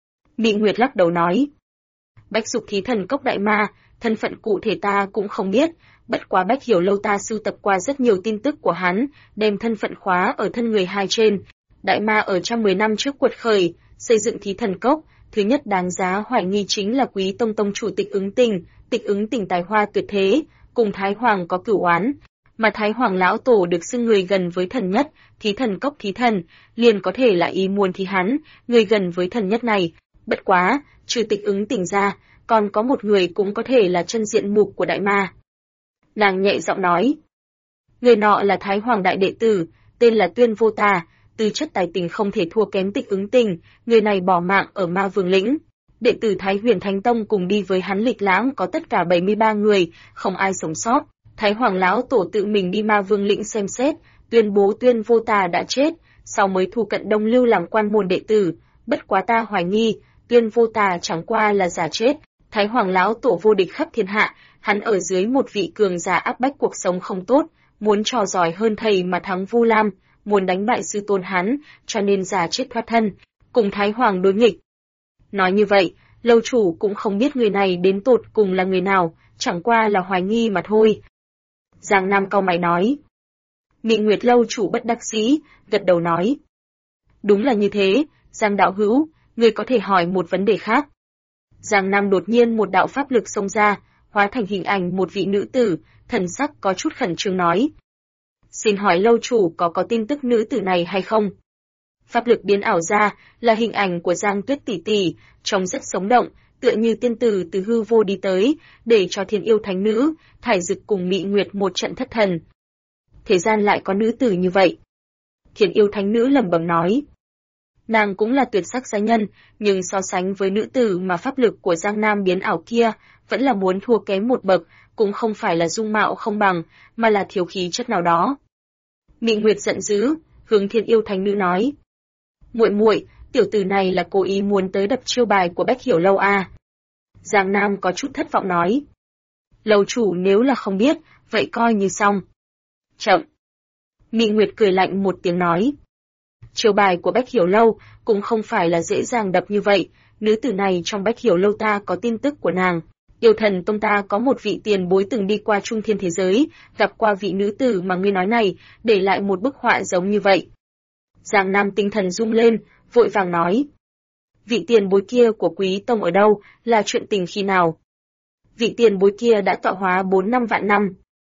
Mị Nguyệt lắc đầu nói. Bách Dục Thí Thần Cốc đại ma, thân phận cụ thể ta cũng không biết, bất quá Bách Hiểu Lâu ta sưu tập qua rất nhiều tin tức của hắn, đem thân phận khóa ở thân người hai trên. Đại ma ở 110 năm trước quật khởi, xây dựng Thí Thần Cốc, thứ nhất đáng giá hoài nghi chính là Quý Tông Tông chủ Tịch Ứng Tình tài hoa tuyệt thế, cùng Thái Hoàng có cửu oán, mà Thái Hoàng lão tổ được xưng người gần với thần nhất, Thí Thần Cốc thí thần, liền có thể là ý muốn thì hắn, người gần với thần nhất này. Bất quá, trừ Tịch Ứng Tình ra, còn có một người cũng có thể là chân diện mục của đại ma. Nàng nhẹ giọng nói, người nọ là Thái Hoàng đại đệ tử, tên là Tuyên Vô Tà, tư chất tài tình không thể thua kém Tịch Ứng Tình, người này bỏ mạng ở Ma Vương lĩnh. Đệ tử Thái Huyền Thánh Tông cùng đi với hắn lịch lãm có tất cả 73 người, không ai sống sót. Thái Hoàng lão tổ tự mình đi Ma Vương lĩnh xem xét, tuyên bố Tuyên Vô Tà đã chết, sau mới thu cận Đông Lưu làm quan môn đệ tử. Bất quá ta hoài nghi, Tuyên Vô Tà chẳng qua là giả chết. Thái Hoàng lão tổ vô địch khắp thiên hạ, hắn ở dưới một vị cường giả áp bách cuộc sống không tốt, muốn trò giỏi hơn thầy mà thắng Vu Lam, muốn đánh bại sư tôn hắn, cho nên giả chết thoát thân, cùng Thái Hoàng đối nghịch. Nói như vậy, lâu chủ cũng không biết người này đến tột cùng là người nào, chẳng qua là hoài nghi mà thôi. Giang Nam cau mày nói. Mị Nguyệt lâu chủ bất đắc dĩ, gật đầu nói. Đúng là như thế, Giang đạo hữu, người có thể hỏi một vấn đề khác. Giang Nam đột nhiên một đạo pháp lực xông ra, hóa thành hình ảnh một vị nữ tử, thần sắc có chút khẩn trương nói. Xin hỏi lâu chủ có tin tức nữ tử này hay không? Pháp lực biến ảo ra, là hình ảnh của Giang Tuyết tỷ tỷ, trông rất sống động, tựa như tiên tử từ hư vô đi tới, để cho Thiên Yêu Thánh Nữ, Thải Dực cùng Mị Nguyệt một trận thất thần. Thế gian lại có nữ tử như vậy. Thiên Yêu Thánh Nữ lẩm bẩm nói. Nàng cũng là tuyệt sắc giai nhân, nhưng so sánh với nữ tử mà pháp lực của Giang Nam biến ảo kia, vẫn là muốn thua kém một bậc, cũng không phải là dung mạo không bằng, mà là thiếu khí chất nào đó. Mị Nguyệt giận dữ, hướng Thiên Yêu Thánh Nữ nói. Muội muội, tiểu tử này là cố ý muốn tới đập chiêu bài của Bách Hiểu Lâu à? Giang Nam có chút thất vọng nói. Lâu chủ nếu là không biết, vậy coi như xong. Chậm. Mị Nguyệt cười lạnh một tiếng nói. Chiêu bài của Bách Hiểu Lâu cũng không phải là dễ dàng đập như vậy, nữ tử này trong Bách Hiểu Lâu ta có tin tức của nàng. Yêu Thần Tông ta có một vị tiền bối từng đi qua trung thiên thế giới, gặp qua vị nữ tử mà ngươi nói này, để lại một bức họa giống như vậy. Giang Nam tinh thần rung lên, vội vàng nói. Vị tiền bối kia của Quý Tông ở đâu, là chuyện tình khi nào? Vị tiền bối kia đã tọa hóa 4-5 vạn năm.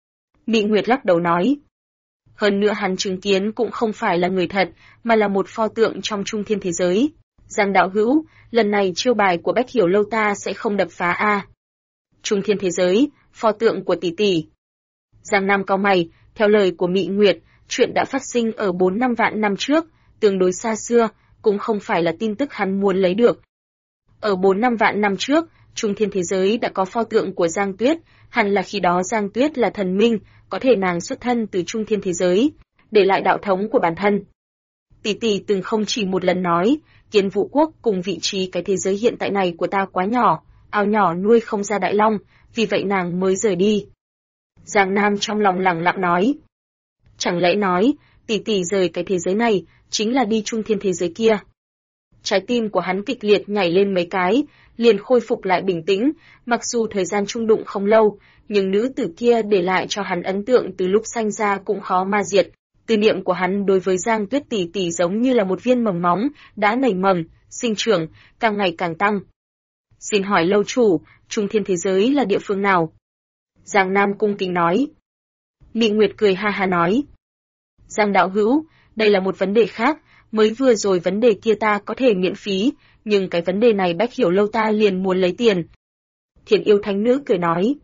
Mị Nguyệt lắc đầu nói. Hơn nữa hắn chứng kiến cũng không phải là người thật, mà là một pho tượng trong trung thiên thế giới. Giang đạo hữu, lần này chiêu bài của Bách Hiểu Lâu ta sẽ không đập phá a. Trung thiên thế giới, pho tượng của tỷ tỷ. Giang Nam cau mày, theo lời của Mị Nguyệt, chuyện đã phát sinh ở 4-5 vạn năm trước, tương đối xa xưa, cũng không phải là tin tức hắn muốn lấy được. Ở 4-5 vạn năm trước, trung thiên thế giới đã có pho tượng của Giang Tuyết, hẳn là khi đó Giang Tuyết là thần minh, có thể nàng xuất thân từ trung thiên thế giới, để lại đạo thống của bản thân. Tỷ tỷ từng không chỉ một lần nói, Kiến Vũ Quốc cùng vị trí cái thế giới hiện tại này của ta quá nhỏ, ao nhỏ nuôi không ra đại long, vì vậy nàng mới rời đi. Giang Nam trong lòng lẳng lặng nói. Chẳng lẽ nói, tỷ tỷ rời cái thế giới này, chính là đi trung thiên thế giới kia. Trái tim của hắn kịch liệt nhảy lên mấy cái, liền khôi phục lại bình tĩnh, mặc dù thời gian chung đụng không lâu, nhưng nữ tử kia để lại cho hắn ấn tượng từ lúc sanh ra cũng khó ma diệt. Tư niệm của hắn đối với Giang Tuyết tỷ tỷ giống như là một viên mầm móng, đã nảy mầm, sinh trưởng, càng ngày càng tăng. Xin hỏi lâu chủ, trung thiên thế giới là địa phương nào? Giang Nam cung kính nói. Mị Nguyệt cười ha ha nói. Giang đạo hữu, đây là một vấn đề khác, mới vừa rồi vấn đề kia ta có thể miễn phí, nhưng cái vấn đề này Bách Hiểu Lâu ta liền muốn lấy tiền. Thiên Yêu Thánh Nữ cười nói.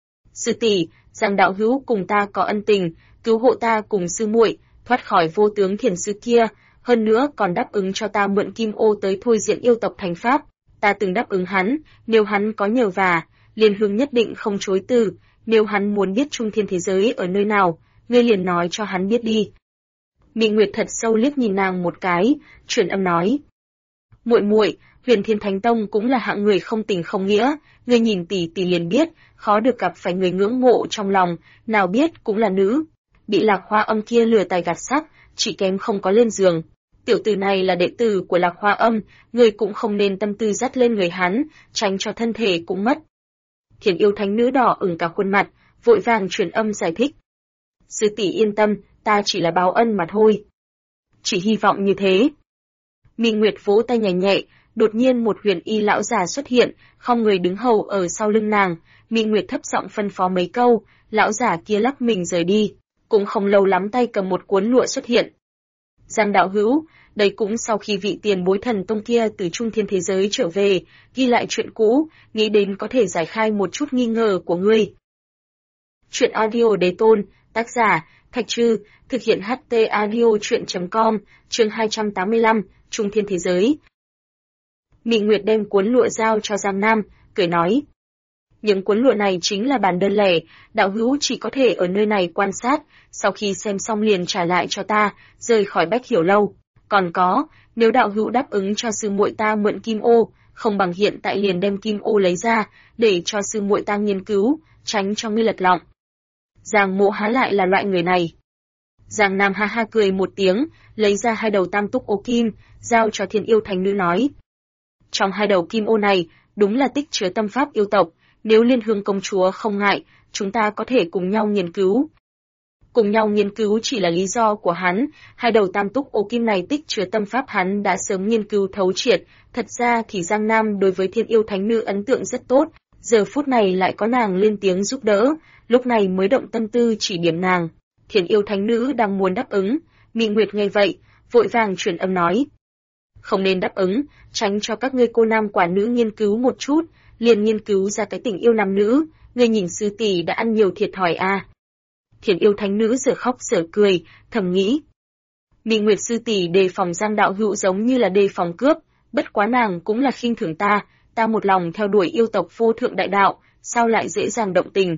Sư tỷ, Giang đạo hữu cùng ta có ân tình, cứu hộ ta cùng sư muội thoát khỏi vô tướng thiền sư kia, hơn nữa còn đáp ứng cho ta mượn kim ô tới thôi diện yêu tộc thành pháp. Ta từng đáp ứng hắn, nếu hắn có nhờ vả, Liên Hương nhất định không chối từ, nếu hắn muốn biết trung thiên thế giới ở nơi nào, ngươi liền nói cho hắn biết đi. Mị Nguyệt thật sâu liếc nhìn nàng một cái, truyền âm nói. Muội muội, Huyền Thiên Thánh Tông cũng là hạng người không tình không nghĩa, ngươi nhìn tỷ tỷ liền biết, khó được gặp phải người ngưỡng mộ trong lòng, nào biết cũng là nữ. Bị Lạc Hoa Âm kia lừa tài gạt sắc, chỉ kém không có lên giường. Tiểu tử này là đệ tử của Lạc Hoa Âm, ngươi cũng không nên tâm tư dắt lên người hắn, tránh cho thân thể cũng mất. Thiên Yêu Thánh Nữ đỏ ửng cả khuôn mặt, vội vàng truyền âm giải thích. Sư tỷ yên tâm, ta chỉ là báo ân mà thôi. Chỉ hy vọng như thế. Mị Nguyệt vỗ tay nhẹ nhẹ, đột nhiên một huyền y lão già xuất hiện, không người đứng hầu ở sau lưng nàng. Mị Nguyệt thấp giọng phân phó mấy câu, lão già kia lắc mình rời đi, cũng không lâu lắm tay cầm một cuốn lụa xuất hiện. Giang đạo hữu, đây cũng sau khi vị tiền bối thần tông kia từ trung thiên thế giới trở về, ghi lại chuyện cũ, nghĩ đến có thể giải khai một chút nghi ngờ của ngươi. Chuyện audio Đế Tôn, tác giả Thạch Trư, thực hiện HT Audio Truyện.com, chương 285, Trung Thiên Thế Giới. Mị Nguyệt đem cuốn lụa giao cho Giang Nam, cười nói. Những cuốn lụa này chính là bản đơn lẻ, đạo hữu chỉ có thể ở nơi này quan sát, sau khi xem xong liền trả lại cho ta, rời khỏi Bách Hiểu Lâu. Còn có, nếu đạo hữu đáp ứng cho sư muội ta mượn kim ô, không bằng hiện tại liền đem kim ô lấy ra, để cho sư muội ta nghiên cứu, tránh cho ngươi lật lọng. Giang Mộ há lại là loại người này. Giang Nam ha ha cười một tiếng, lấy ra 2 đầu tam túc ô kim, giao cho Thiên Yêu Thánh Nữ nói. Trong 2 đầu kim ô này, đúng là tích chứa tâm pháp yêu tộc, nếu Liên Hương công chúa không ngại, chúng ta có thể cùng nhau nghiên cứu. Cùng nhau nghiên cứu chỉ là lý do của hắn, 2 đầu tam túc ô kim này tích chứa tâm pháp hắn đã sớm nghiên cứu thấu triệt, thật ra thì Giang Nam đối với Thiên Yêu Thánh Nữ ấn tượng rất tốt, giờ phút này lại có nàng lên tiếng giúp đỡ, lúc này mới động tâm tư chỉ điểm nàng. Thiên Yêu Thánh Nữ đang muốn đáp ứng, Mị Nguyệt nghe vậy, vội vàng truyền âm nói. Không nên đáp ứng, tránh cho các ngươi cô nam quả nữ nghiên cứu một chút, liền nghiên cứu ra cái tình yêu nam nữ, ngươi nhìn sư tỷ đã ăn nhiều thiệt thòi à. Thiên Yêu Thánh Nữ giờ khóc giờ cười, thầm nghĩ. Mị Nguyệt sư tỷ đề phòng Giang đạo hữu giống như là đề phòng cướp, bất quá nàng cũng là khinh thường ta một lòng theo đuổi yêu tộc vô thượng đại đạo, sao lại dễ dàng động tình.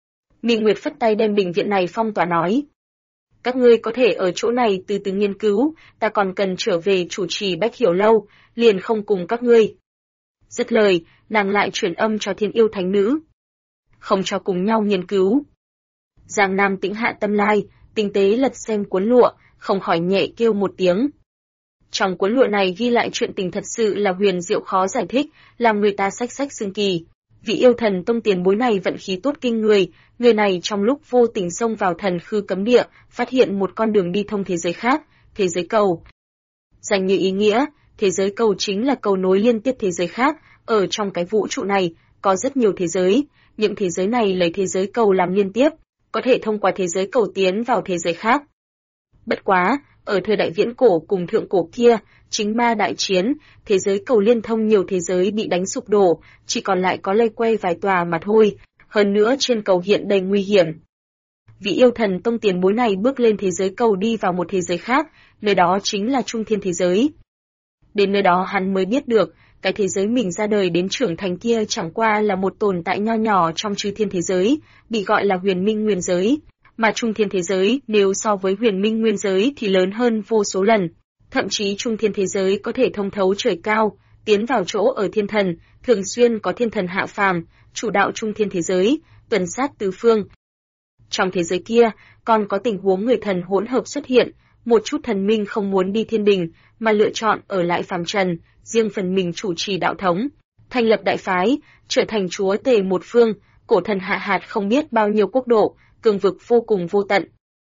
Mị Nguyệt phất tay đem bệnh viện này phong tỏa nói. Các ngươi có thể ở chỗ này từ từ nghiên cứu, ta còn cần trở về chủ trì Bách Hiểu Lâu, liền không cùng các ngươi. Dứt lời, nàng lại truyền âm cho Thiên Yêu Thánh Nữ. Không cho cùng nhau nghiên cứu. Giang Nam tĩnh hạ tâm lai, tinh tế lật xem cuốn lụa, không khỏi nhẹ kêu một tiếng. Trong cuốn lụa này ghi lại chuyện tình thật sự là huyền diệu khó giải thích, làm người ta xách xương kỳ. Vị yêu thần tông tiền bối này vận khí tốt kinh người này trong lúc vô tình xông vào thần khư cấm địa, phát hiện một con đường đi thông thế giới khác, thế giới cầu. Dành như ý nghĩa, thế giới cầu chính là cầu nối liên tiếp thế giới khác, ở trong cái vũ trụ này, có rất nhiều thế giới, những thế giới này lấy thế giới cầu làm liên tiếp, có thể thông qua thế giới cầu tiến vào thế giới khác. Bất quá, ở thời đại viễn cổ cùng thượng cổ kia, chính ma đại chiến, thế giới cầu liên thông nhiều thế giới bị đánh sụp đổ, chỉ còn lại có lây quay vài tòa mà thôi, hơn nữa trên cầu hiện đầy nguy hiểm. Vị yêu thần tông tiền bối này bước lên thế giới cầu đi vào một thế giới khác, nơi đó chính là trung thiên thế giới. Đến nơi đó hắn mới biết được, cái thế giới mình ra đời đến trưởng thành kia chẳng qua là một tồn tại nho nhỏ trong chư thiên thế giới, bị gọi là huyền minh nguyên giới. Mà trung thiên thế giới nếu so với huyền minh nguyên giới thì lớn hơn vô số lần. Thậm chí trung thiên thế giới có thể thông thấu trời cao, tiến vào chỗ ở thiên thần, thường xuyên có thiên thần hạ phàm, chủ đạo trung thiên thế giới, tuần sát tứ phương. Trong thế giới kia, còn có tình huống người thần hỗn hợp xuất hiện, một chút thần minh không muốn đi thiên đình, mà lựa chọn ở lại phàm trần, riêng phần mình chủ trì đạo thống, thành lập đại phái, trở thành chúa tể một phương, cổ thần hạ hạt không biết bao nhiêu quốc độ, cường vực vô cùng vô tận.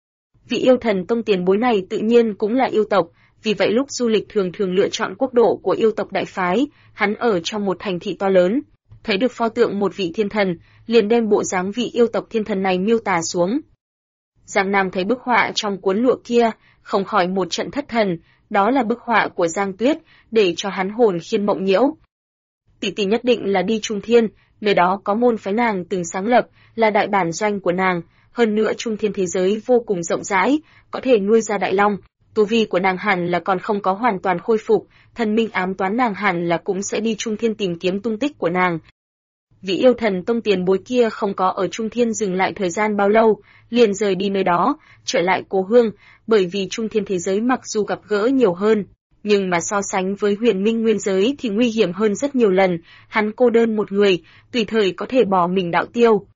Vị yêu thần tông tiền bối này tự nhiên cũng là yêu tộc, vì vậy lúc du lịch thường lựa chọn quốc độ của yêu tộc đại phái, hắn ở trong một thành thị to lớn, thấy được pho tượng một vị thiên thần, liền đem bộ dáng vị yêu tộc thiên thần này miêu tả xuống. Giang Nam thấy bức họa trong cuốn lụa kia, không khỏi một trận thất thần, đó là bức họa của Giang Tuyết, để cho hắn hồn khiên mộng nhiễu. Tỷ tỷ nhất định là đi Trung Thiên, nơi đó có môn phái nàng từng sáng lập, là đại bản doanh của nàng, hơn nữa Trung Thiên thế giới vô cùng rộng rãi, có thể nuôi ra đại long, tu vi của nàng hẳn là còn không có hoàn toàn khôi phục, thần minh ám toán nàng hẳn là cũng sẽ đi Trung Thiên tìm kiếm tung tích của nàng. Vị yêu thần tông tiền bối kia không có ở Trung Thiên dừng lại thời gian bao lâu, liền rời đi nơi đó, trở lại cố hương, bởi vì Trung Thiên thế giới mặc dù gặp gỡ nhiều hơn, nhưng mà so sánh với huyền minh nguyên giới thì nguy hiểm hơn rất nhiều lần, hắn cô đơn một người, tùy thời có thể bỏ mình đạo tiêu.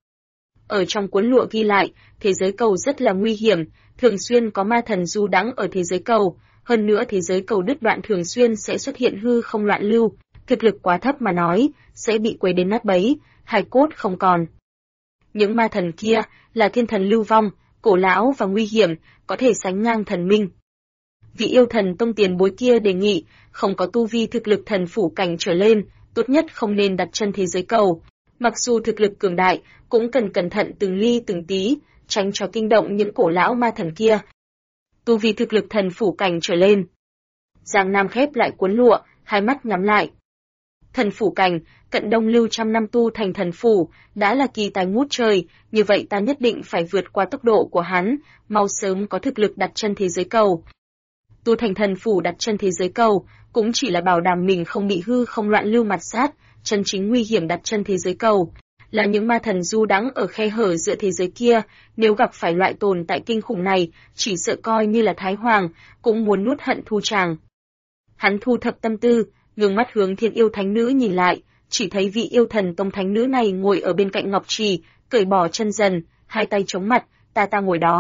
Ở trong cuốn lụa ghi lại, thế giới cầu rất là nguy hiểm, thường xuyên có ma thần du đãng ở thế giới cầu, hơn nữa thế giới cầu đứt đoạn thường xuyên sẽ xuất hiện hư không loạn lưu, thực lực quá thấp mà nói, sẽ bị quấy đến nát bấy, hài cốt không còn. Những ma thần kia là thiên thần lưu vong, cổ lão và nguy hiểm, có thể sánh ngang thần minh. Vị yêu thần tông tiền bối kia đề nghị, không có tu vi thực lực thần phủ cảnh trở lên, tốt nhất không nên đặt chân thế giới cầu. Mặc dù thực lực cường đại, cũng cần cẩn thận từng ly từng tí, tránh cho kinh động những cổ lão ma thần kia. Tu vi thực lực thần phủ cảnh trở lên. Giang Nam khép lại cuốn lụa, hai mắt nhắm lại. Thần phủ cảnh, cận đông lưu trăm năm tu thành thần phủ, đã là kỳ tài ngút trời, như vậy ta nhất định phải vượt qua tốc độ của hắn, mau sớm có thực lực đặt chân thế giới cầu. Tu thành thần phủ đặt chân thế giới cầu, cũng chỉ là bảo đảm mình không bị hư không loạn lưu mặt sát, chân chính nguy hiểm đặt chân thế giới cầu. Là những ma thần du đãng ở khe hở giữa thế giới kia, nếu gặp phải loại tồn tại kinh khủng này, chỉ sợ coi như là Thái Hoàng, cũng muốn nuốt hận thu tràng. Hắn thu thập tâm tư, ngước mắt hướng Thiên Yêu Thánh Nữ nhìn lại, chỉ thấy vị yêu thần tông thánh nữ này ngồi ở bên cạnh ngọc trì, cởi bỏ chân dần, hai tay chống mặt, ta ngồi đó.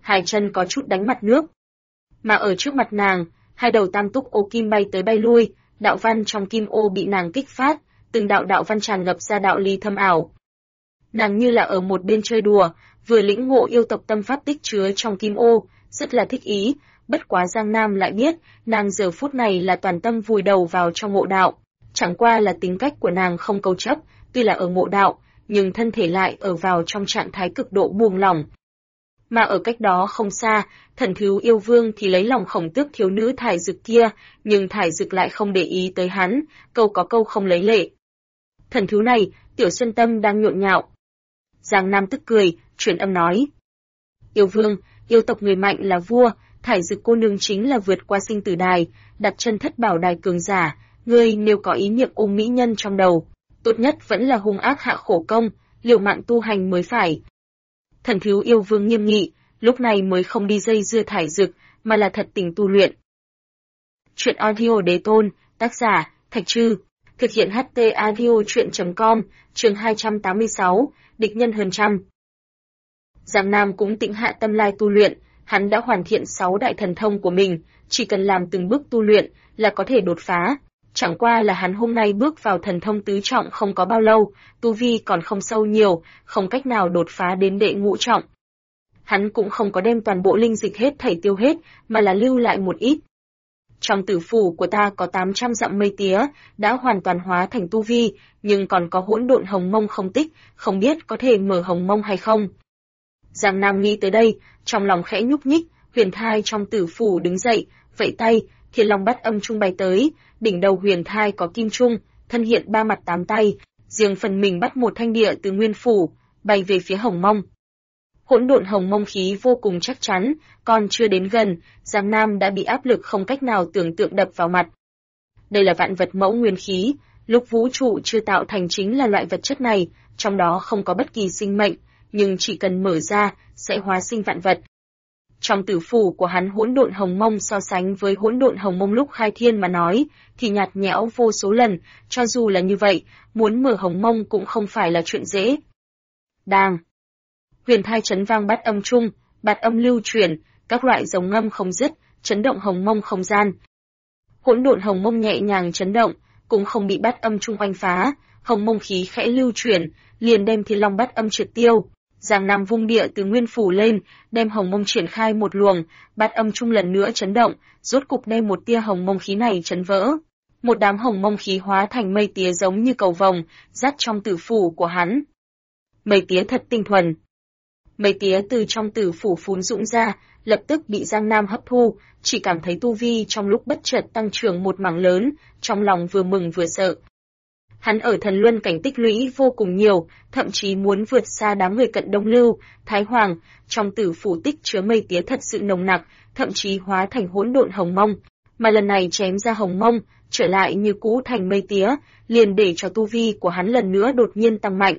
hai chân có chút đánh mặt nước. Mà ở trước mặt nàng, hai đầu tam túc ô kim bay tới bay lui, đạo văn trong kim ô bị nàng kích phát, từng đạo đạo văn tràn ngập ra đạo lý thâm ảo. Nàng như là ở một bên chơi đùa, vừa lĩnh ngộ yêu tộc tâm pháp tích chứa trong kim ô, rất là thích ý, bất quá Giang Nam lại biết, nàng giờ phút này là toàn tâm vùi đầu vào trong ngộ đạo, chẳng qua là tính cách của nàng không câu chấp, tuy là ở ngộ đạo, nhưng thân thể lại ở vào trong trạng thái cực độ buông lỏng. Mà ở cách đó không xa, Thần Thú Yêu Vương thì lấy lòng Khổng Tước thiếu nữ Thải Dực kia, nhưng Thải Dực lại không để ý tới hắn, câu có câu không lấy lệ. Thần thú này, Tiểu Xuân Tâm đang nhộn nhạo. Giang Nam tức cười, truyền âm nói: Yêu Vương, yêu tộc người mạnh là vua, Thải Dực cô nương chính là vượt qua sinh tử đài, đặt chân thất bảo đài cường giả, ngươi nếu có ý niệm ôm mỹ nhân trong đầu, tốt nhất vẫn là hung ác hạ khổ công, liều mạng tu hành mới phải. Thần Thú Yêu Vương nghiêm nghị, lúc này mới không đi dây dưa Thải Dực, mà là thật tình tu luyện. Truyện audio Đế Tôn, tác giả, Thạch Trư, thực hiện HT audio truyện.com, chương 286, địch nhân hơn trăm. Giang Nam cũng tĩnh hạ tâm lai tu luyện, hắn đã hoàn thiện 6 đại thần thông của mình, chỉ cần làm từng bước tu luyện là có thể đột phá. Chẳng qua là hắn hôm nay bước vào thần thông tứ trọng không có bao lâu, tu vi còn không sâu nhiều, không cách nào đột phá đến đệ ngũ trọng. Hắn cũng không có đem toàn bộ linh dịch hết thảy tiêu hết, mà là lưu lại một ít. Trong tử phủ của ta có 800 dặm mây tía, đã hoàn toàn hóa thành tu vi, nhưng còn có hỗn độn hồng mông không tích, không biết có thể mở hồng mông hay không. Giang Nam nghĩ tới đây, trong lòng khẽ nhúc nhích, huyền thai trong tử phủ đứng dậy, vẫy tay, Thiên Long Bát Âm Trung bay tới, đỉnh đầu huyền thai có kim trung, thân hiện 3 mặt 8 tay, riêng phần mình bắt một thanh địa từ nguyên phủ, bay về phía hồng mông. Hỗn độn hồng mông khí vô cùng chắc chắn, còn chưa đến gần, Giang Nam đã bị áp lực không cách nào tưởng tượng đập vào mặt. Đây là vạn vật mẫu nguyên khí, lúc vũ trụ chưa tạo thành chính là loại vật chất này, trong đó không có bất kỳ sinh mệnh, nhưng chỉ cần mở ra, sẽ hóa sinh vạn vật. Trong tử phủ của hắn hỗn độn hồng mông so sánh với hỗn độn hồng mông lúc khai thiên mà nói, thì nhạt nhẽo vô số lần, cho dù là như vậy, muốn mở hồng mông cũng không phải là chuyện dễ. Đang huyền thai chấn vang bát âm trung, bát âm lưu chuyển, các loại giống ngâm không dứt, chấn động hồng mông không gian. Hỗn độn hồng mông nhẹ nhàng chấn động, cũng không bị bát âm trung oanh phá, hồng mông khí khẽ lưu chuyển, liền đem Thiên Long Bát Âm triệt tiêu. Giang Nam vung địa từ nguyên phủ lên, đem hồng mông triển khai một luồng, bát âm trung lần nữa chấn động, rốt cục đem một tia hồng mông khí này chấn vỡ. Một đám hồng mông khí hóa thành mây tía giống như cầu vồng, dắt trong tử phủ của hắn. Mây tía thật tinh thuần. Mây tía từ trong tử phủ phún dũng ra, lập tức bị Giang Nam hấp thu, chỉ cảm thấy tu vi trong lúc bất chợt tăng trưởng một mảng lớn, trong lòng vừa mừng vừa sợ. Hắn ở thần luân cảnh tích lũy vô cùng nhiều, thậm chí muốn vượt xa đám người cận Đông Lưu, Thái Hoàng, trong tử phủ tích chứa mây tía thật sự nồng nặc, thậm chí hóa thành hỗn độn hồng mông, mà lần này chém ra hồng mông, trở lại như cũ thành mây tía, liền để cho tu vi của hắn lần nữa đột nhiên tăng mạnh.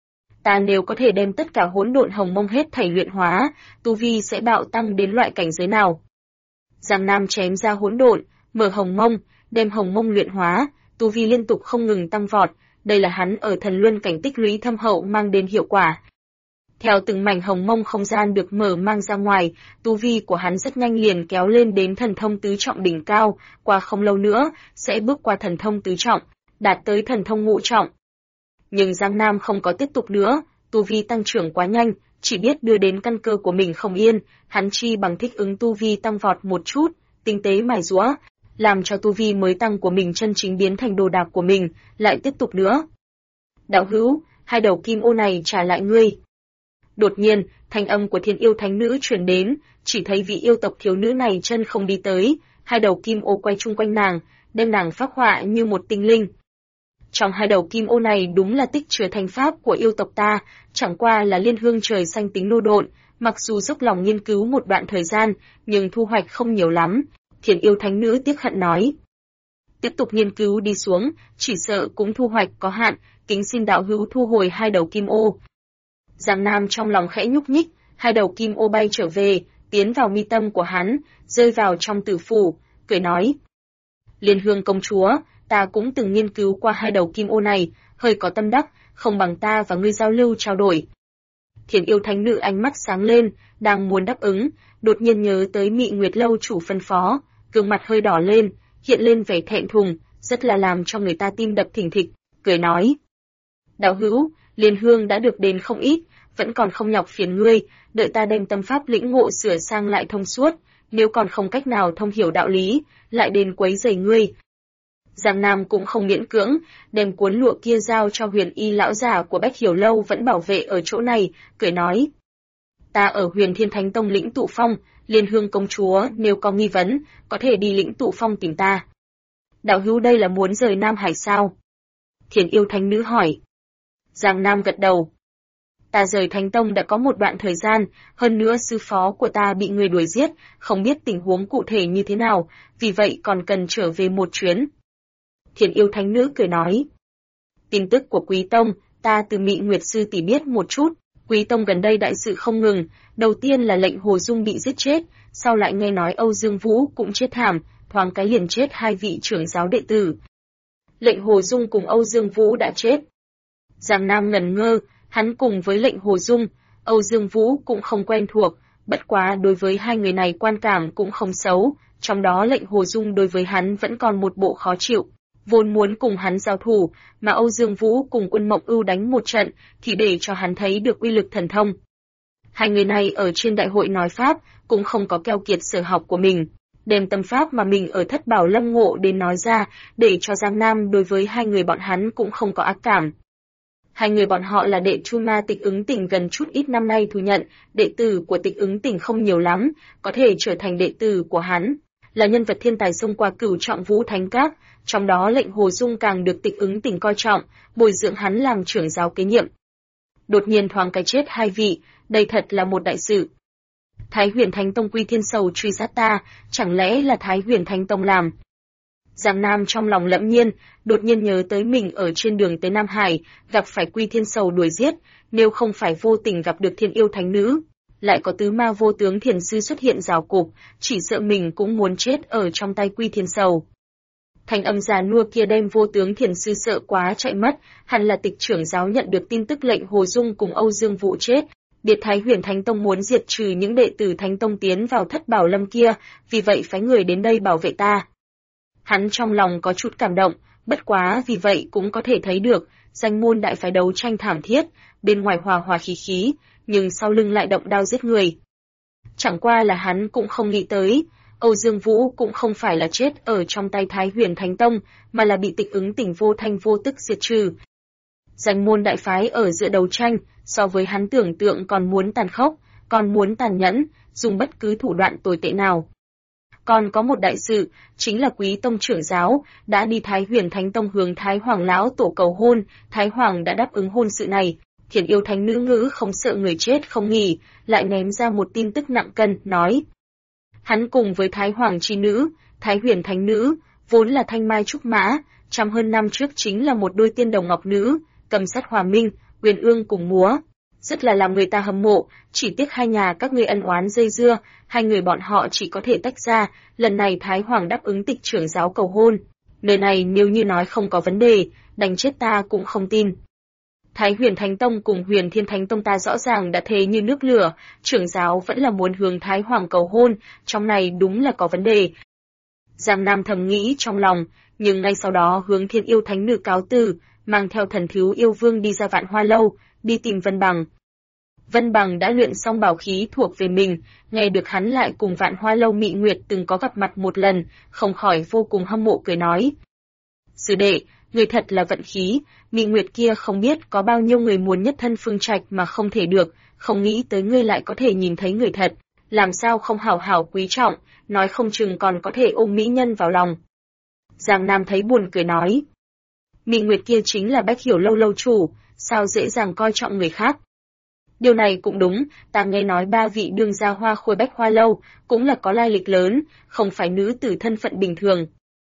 Ta nếu có thể đem tất cả hỗn độn hồng mông hết thảy luyện hóa, tu vi sẽ bạo tăng đến loại cảnh giới nào? Giang Nam chém ra hỗn độn, mở hồng mông, đem hồng mông luyện hóa, tu vi liên tục không ngừng tăng vọt, đây là hắn ở thần luân cảnh tích lũy thâm hậu mang đến hiệu quả. Theo từng mảnh hồng mông không gian được mở mang ra ngoài, tu vi của hắn rất nhanh liền kéo lên đến thần thông tứ trọng đỉnh cao, qua không lâu nữa, sẽ bước qua thần thông tứ trọng, đạt tới thần thông ngũ trọng. Nhưng Giang Nam không có tiếp tục nữa, tu vi tăng trưởng quá nhanh, chỉ biết đưa đến căn cơ của mình không yên, hắn chi bằng thích ứng tu vi tăng vọt một chút, tinh tế mài giũa, làm cho tu vi mới tăng của mình chân chính biến thành đồ đạc của mình, lại tiếp tục nữa. Đạo hữu, hai đầu kim ô này trả lại ngươi. Đột nhiên, thanh âm của Thiên Yêu Thánh Nữ truyền đến, chỉ thấy vị yêu tộc thiếu nữ này chân không đi tới, hai đầu kim ô quay chung quanh nàng, đem nàng phác họa như một tinh linh. Trong hai đầu kim ô này đúng là tích chứa thành pháp của yêu tộc ta, chẳng qua là liên hương trời xanh tính nô độn, mặc dù dốc lòng nghiên cứu một đoạn thời gian, nhưng thu hoạch không nhiều lắm. Thiên Yêu Thánh Nữ tiếc hận nói. Tiếp tục nghiên cứu đi xuống, chỉ sợ cũng thu hoạch có hạn, kính xin đạo hữu thu hồi hai đầu kim ô. Giang Nam trong lòng khẽ nhúc nhích, hai đầu kim ô bay trở về, tiến vào mi tâm của hắn, rơi vào trong tử phủ, cười nói. Liên hương công chúa, ta cũng từng nghiên cứu qua hai đầu kim ô này, hơi có tâm đắc, không bằng ta và ngươi giao lưu trao đổi. Thiền yêu thánh nữ ánh mắt sáng lên, đang muốn đáp ứng, đột nhiên nhớ tới Mị Nguyệt lâu chủ phân phó, gương mặt hơi đỏ lên, hiện lên vẻ thẹn thùng, rất là làm cho người ta tim đập thình thịch, cười nói: "Đạo hữu, Liên Hương đã được đền không ít, vẫn còn không nhọc phiền ngươi, đợi ta đem tâm pháp lĩnh ngộ sửa sang lại thông suốt, nếu còn không cách nào thông hiểu đạo lý, lại đến quấy rầy ngươi." Giang Nam cũng không miễn cưỡng, đem cuốn lụa kia giao cho Huyền Y lão già của Bách Hiểu lâu vẫn bảo vệ ở chỗ này, cười nói: "Ta ở Huyền Thiên Thánh Tông lĩnh tụ phong, Liên Hương công chúa nếu có nghi vấn, có thể đi lĩnh tụ phong tìm ta." "Đạo hữu đây là muốn rời Nam Hải sao?" Thiền yêu thánh nữ hỏi. Giang Nam gật đầu. "Ta rời Thánh Tông đã có một đoạn thời gian, hơn nữa sư phó của ta bị người đuổi giết, không biết tình huống cụ thể như thế nào, vì vậy còn cần trở về một chuyến." Thiền yêu thánh nữ cười nói: "Tin tức của Quý Tông, ta từ Mị Nguyệt sư tỷ biết một chút, Quý Tông gần đây đại sự không ngừng, đầu tiên là lệnh Hồ Dung bị giết chết, sau lại nghe nói Âu Dương Vũ cũng chết thảm, thoáng cái liền chết 2 vị trưởng giáo đệ tử. Lệnh Hồ Dung cùng Âu Dương Vũ đã chết." Giang Nam ngẩn ngơ, hắn cùng với lệnh Hồ Dung, Âu Dương Vũ cũng không quen thuộc, bất quá đối với hai người này quan cảm cũng không xấu, trong đó lệnh Hồ Dung đối với hắn vẫn còn một bộ khó chịu, vốn muốn cùng hắn giao thủ, mà Âu Dương Vũ cùng Quân Mộng Ưu đánh một trận, thì để cho hắn thấy được uy lực thần thông. Hai người này ở trên đại hội nói pháp, cũng không có keo kiệt sở học của mình, đem tâm pháp mà mình ở Thất Bảo Lâm ngộ đến nói ra, để cho Giang Nam đối với hai người bọn hắn cũng không có ác cảm. Hai người bọn họ là đệ Chu Ma Tịch Ứng Tỉnh gần chút ít năm nay thu nhận, đệ tử của Tịch Ứng Tỉnh không nhiều lắm, có thể trở thành đệ tử của hắn, là nhân vật thiên tài xông qua Cửu Trọng Vũ Thánh Các, trong đó lệnh Hồ Dung càng được Tịch Ứng Tỉnh coi trọng, bồi dưỡng hắn làm trưởng giáo kế nhiệm. Đột nhiên thoáng cái chết 2 vị, đây thật là một đại sự. Thái Huyền Thánh Tông quy thiên sầu truy sát ta, chẳng lẽ là Thái Huyền Thánh Tông làm? Giang Nam trong lòng lẫm nhiên, đột nhiên nhớ tới mình ở trên đường tới Nam Hải, gặp phải Quy Thiên Sầu đuổi giết, nếu không phải vô tình gặp được Thiên Yêu Thánh Nữ, lại có tứ ma vô tướng thiền sư xuất hiện rào cục, chỉ sợ mình cũng muốn chết ở trong tay Quy Thiên Sầu. Thanh âm già nua kia đem vô tướng thiền sư sợ quá chạy mất, hẳn là Tịch trưởng giáo nhận được tin tức lệnh Hồ Dung cùng Âu Dương Vũ chết, biết Thái Huyền Thánh Tông muốn diệt trừ những đệ tử Thánh Tông tiến vào Thất Bảo Lâm kia, vì vậy phái người đến đây bảo vệ ta. Hắn trong lòng có chút cảm động, bất quá vì vậy cũng có thể thấy được, danh môn đại phái đấu tranh thảm thiết, bên ngoài hòa hòa khí khí, nhưng sau lưng lại động đao giết người. Chẳng qua là hắn cũng không nghĩ tới, Âu Dương Vũ cũng không phải là chết ở trong tay Thái Huyền Thánh Tông, mà là bị Tịch Ứng Tỉnh vô thanh vô tức diệt trừ. Danh môn đại phái ở giữa đấu tranh, so với hắn tưởng tượng còn muốn tàn khốc, còn muốn tàn nhẫn, dùng bất cứ thủ đoạn tồi tệ nào. Còn có một đại sự, chính là Quý Tông trưởng giáo, đã đi Thái Huyền Thánh Tông hướng Thái Hoàng lão tổ cầu hôn, Thái Hoàng đã đáp ứng hôn sự này. Thiền yêu thánh nữ ngữ không sợ người chết không nghỉ, lại ném ra một tin tức nặng cân, nói. Hắn cùng với Thái Hoàng chi nữ, Thái Huyền Thánh nữ, vốn là thanh mai trúc mã, trăm hơn năm trước chính là một đôi tiên đồng ngọc nữ, cầm sắt hòa minh, quyền ương cùng múa. Rất là làm người ta hâm mộ, chỉ tiếc hai nhà các ngươi ân oán dây dưa, hai người bọn họ chỉ có thể tách ra, lần này Thái Hoàng đáp ứng Tịch trưởng giáo cầu hôn. Nơi này nếu như nói không có vấn đề, đánh chết ta cũng không tin. Thái Huyền Thánh Tông cùng Huyền Thiên Thánh Tông ta rõ ràng đã thề như nước lửa, trưởng giáo vẫn là muốn hướng Thái Hoàng cầu hôn, trong này đúng là có vấn đề. Giang Nam thầm nghĩ trong lòng, nhưng ngay sau đó hướng Thiên Yêu Thánh Nữ cáo từ, mang theo Thần Thiếu Yêu Vương đi ra Vạn Hoa Lâu, đi tìm Vân Bằng. Vân Bằng đã luyện xong bảo khí thuộc về mình, nghe được hắn lại cùng Vạn Hoa Lâu Mị Nguyệt từng có gặp mặt một lần, không khỏi vô cùng hâm mộ cười nói. Sư đệ, người thật là vận khí, Mị Nguyệt kia không biết có bao nhiêu người muốn nhất thân Phương Trạch mà không thể được, không nghĩ tới ngươi lại có thể nhìn thấy người thật, làm sao không hảo hảo quý trọng, nói không chừng còn có thể ôm mỹ nhân vào lòng. Giang Nam thấy buồn cười nói. Mị Nguyệt kia chính là Bách Hiểu lâu lâu chủ, sao dễ dàng coi trọng người khác. Điều này cũng đúng, ta nghe nói 3 vị đương gia Hoa Khôi Bách Hoa lâu, cũng là có lai lịch lớn, không phải nữ tử thân phận bình thường.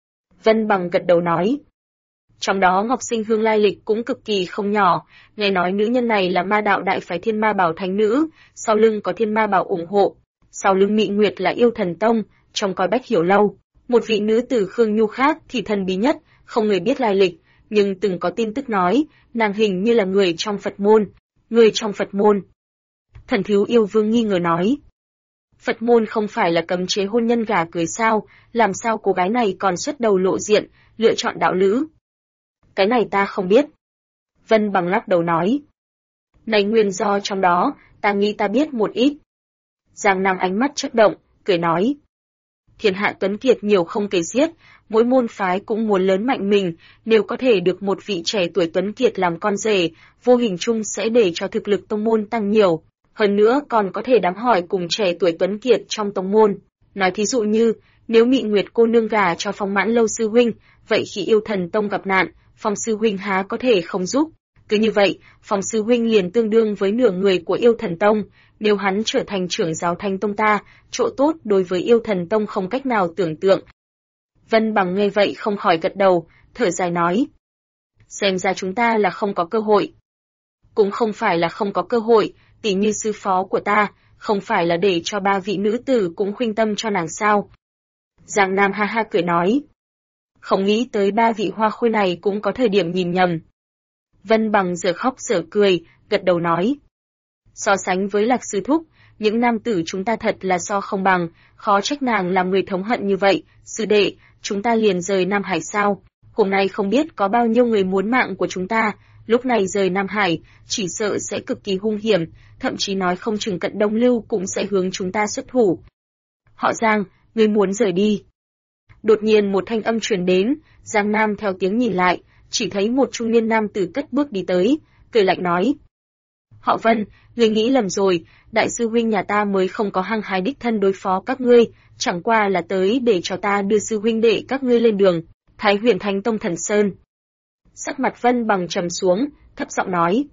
Vân Bằng gật đầu nói. Trong đó Ngọc Sinh Hương lai lịch cũng cực kỳ không nhỏ, nghe nói nữ nhân này là ma đạo đại phái Thiên Ma Bảo Thánh Nữ, sau lưng có Thiên Ma Bảo ủng hộ, sau lưng Mị Nguyệt là Yêu Thần Tông, trong coi Bách Hiểu lâu. Một vị nữ tử Khương Nhu khác thì thần bí nhất, không người biết lai lịch, nhưng từng có tin tức nói, nàng hình như là người trong Phật môn. Người trong Phật môn. Thần Thiếu Yêu Vương nghi ngờ nói. Phật môn không phải là cấm chế hôn nhân gả cưới sao, làm sao cô gái này còn xuất đầu lộ diện, lựa chọn đạo lữ? Cái này ta không biết. Vân Bằng lắc đầu nói. Này nguyên do trong đó, ta nghĩ ta biết một ít. Giang Nam ánh mắt chớp động, cười nói. Thiên hạ tuấn kiệt nhiều không kể xiết, mỗi môn phái cũng muốn lớn mạnh mình, nếu có thể được một vị trẻ tuổi tuấn kiệt làm con rể, vô hình chung sẽ để cho thực lực tông môn tăng nhiều. Hơn nữa còn có thể đám hỏi cùng trẻ tuổi tuấn kiệt trong tông môn. Nói thí dụ như, nếu Mị Nguyệt cô nương gả cho Phong Mãn Lâu sư huynh, vậy khi Yêu Thần Tông gặp nạn, Phong sư huynh há có thể không giúp. Cứ như vậy, Phong sư huynh liền tương đương với nửa người của Yêu Thần Tông, nếu hắn trở thành trưởng giáo Thánh Tông ta, chỗ tốt đối với Yêu Thần Tông không cách nào tưởng tượng. Vân Bằng nghe vậy không khỏi gật đầu, thở dài nói. Xem ra chúng ta là không có cơ hội. Cũng không phải là không có cơ hội, tỉ như sư phó của ta, không phải là để cho 3 vị nữ tử cũng khuynh tâm cho nàng sao. Giang Nam ha ha cười nói. Không nghĩ tới 3 vị hoa khôi này cũng có thời điểm nhìn nhầm. Vân Bằng giờ khóc giờ cười, gật đầu nói. So sánh với Lạc sư thúc, những nam tử chúng ta thật là so không bằng, khó trách nàng làm người thống hận như vậy. Sư đệ, chúng ta liền rời Nam Hải sao? Hôm nay không biết có bao nhiêu người muốn mạng của chúng ta, lúc này rời Nam Hải, chỉ sợ sẽ cực kỳ hung hiểm, thậm chí nói không chừng Cận Đông Lưu cũng sẽ hướng chúng ta xuất thủ. Họ Giang, ngươi muốn rời đi. Đột nhiên một thanh âm truyền đến, Giang Nam theo tiếng nhìn lại, chỉ thấy một trung niên nam tử cất bước đi tới, cười lạnh nói. Họ Vân, ngươi nghĩ lầm rồi, đại sư huynh nhà ta mới không có hăng hái đích thân đối phó các ngươi, chẳng qua là tới để cho ta đưa sư huynh đệ các ngươi lên đường, Thái Huyền Thánh Tông Thần Sơn. Sắc mặt Vân Bằng trầm xuống, thấp giọng nói.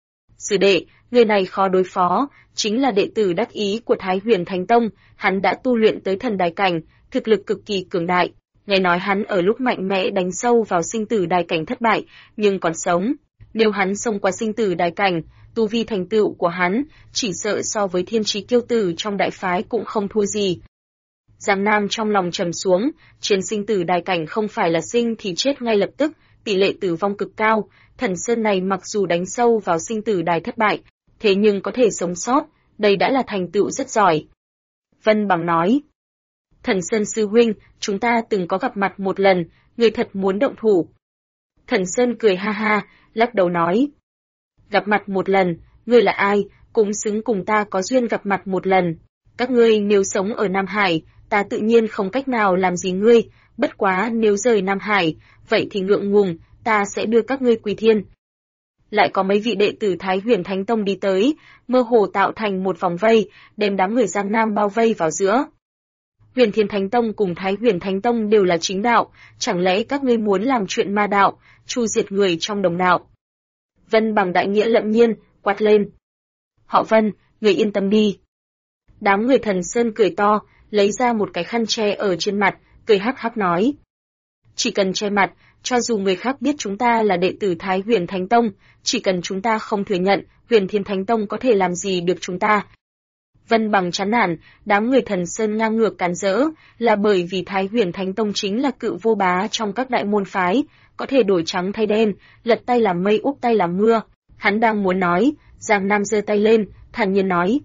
Sư đệ, người này khó đối phó, chính là đệ tử đắc ý của Thái Huyền Thánh Tông, hắn đã tu luyện tới thần đài cảnh, thực lực cực kỳ cường đại. Nghe nói hắn ở lúc mạnh mẽ đánh sâu vào sinh tử đài cảnh thất bại, nhưng còn sống. Nếu hắn xông qua sinh tử đài cảnh, tu vi thành tựu của hắn, chỉ sợ so với thiên trí kiêu tử trong đại phái cũng không thua gì. Giang Nam trong lòng trầm xuống, trên sinh tử đài cảnh không phải là sinh thì chết ngay lập tức, tỷ lệ tử vong cực cao, Thần Sơn này mặc dù đánh sâu vào sinh tử đài thất bại, thế nhưng có thể sống sót, đây đã là thành tựu rất giỏi. Vân Bằng nói. Thần Sơn sư huynh, chúng ta từng có gặp mặt một lần, người thật muốn động thủ. Thần Sơn cười ha ha, lắc đầu nói. Gặp mặt một lần, ngươi là ai, cũng xứng cùng ta có duyên gặp mặt một lần. Các ngươi nếu sống ở Nam Hải, ta tự nhiên không cách nào làm gì ngươi, bất quá nếu rời Nam Hải, vậy thì ngượng ngùng, ta sẽ đưa các ngươi quy thiên. Lại có mấy vị đệ tử Thái Huyền Thánh Tông đi tới, mơ hồ tạo thành một vòng vây, đem đám người Giang Nam bao vây vào giữa. Huyền Thiên Thánh Tông cùng Thái Huyền Thánh Tông đều là chính đạo, chẳng lẽ các ngươi muốn làm chuyện ma đạo, chu diệt người trong đồng đạo? Vân Bằng đại nghĩa lẫm nhiên, quát lên. Họ Vân, người yên tâm đi. Đám người Thần Sơn cười to, lấy ra một cái khăn che ở trên mặt, cười hắc hắc nói. Chỉ cần che mặt, cho dù người khác biết chúng ta là đệ tử Thái Huyền Thánh Tông, chỉ cần chúng ta không thừa nhận, Huyền Thiên Thánh Tông có thể làm gì được chúng ta. Vân Bằng chán nản, đám người Thần Sơn ngang ngược càn rỡ, là bởi vì Thái Huyền Thánh Tông chính là cự vô bá trong các đại môn phái, có thể đổi trắng thay đen, lật tay làm mây úp tay làm mưa. Hắn đang muốn nói, Giang Nam giơ tay lên, thản nhiên nói.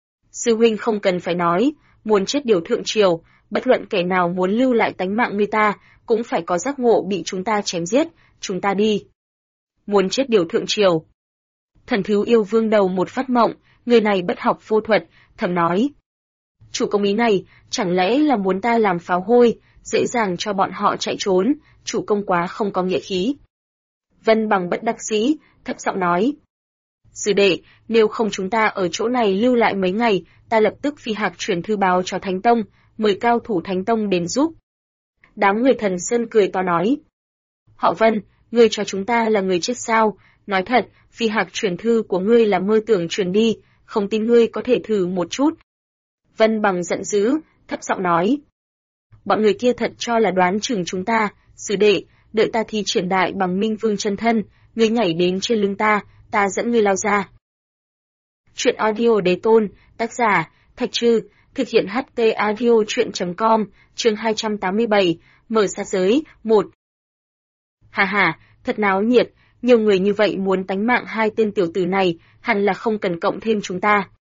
Sư huynh không cần phải nói, muốn chết điều thượng triều, bất luận kẻ nào muốn lưu lại tánh mạng người ta, cũng phải có giác ngộ bị chúng ta chém giết, chúng ta đi. Muốn chết điều thượng triều. Thần Thiếu Yêu Vương đầu một phát mộng, người này bất học vô thuật, thầm nói. Chủ công ý này, chẳng lẽ là muốn ta làm pháo hôi, dễ dàng cho bọn họ chạy trốn, chủ công quá không có nghĩa khí. Vân Bằng bất đắc dĩ, thấp giọng nói. Sư đệ, nếu không chúng ta ở chỗ này lưu lại mấy ngày, ta lập tức phi hạc truyền thư báo cho Thánh Tông, mời cao thủ Thánh Tông đến giúp. Đám người Thần Sơn cười to nói. Họ Vân, ngươi cho chúng ta là người chết sao? Nói thật, phi hạc truyền thư của ngươi là mơ tưởng truyền đi, không tin ngươi có thể thử một chút. Vân Bằng giận dữ, thấp giọng nói. Bọn người kia thật cho là đoán chừng chúng ta, sư đệ, đợi ta thi triển đại bằng Minh Vương chân thân, ngươi nhảy đến trên lưng ta, ta dẫn ngươi lao ra. Chuyện audio đế tôn, tác giả, Thạch Trư, thực hiện HT audio chuyện.com, chương 287, mở xa giới, 1. Hà hà, thật náo nhiệt, nhiều người như vậy muốn tánh mạng hai tên tiểu tử này, hẳn là không cần cộng thêm chúng ta.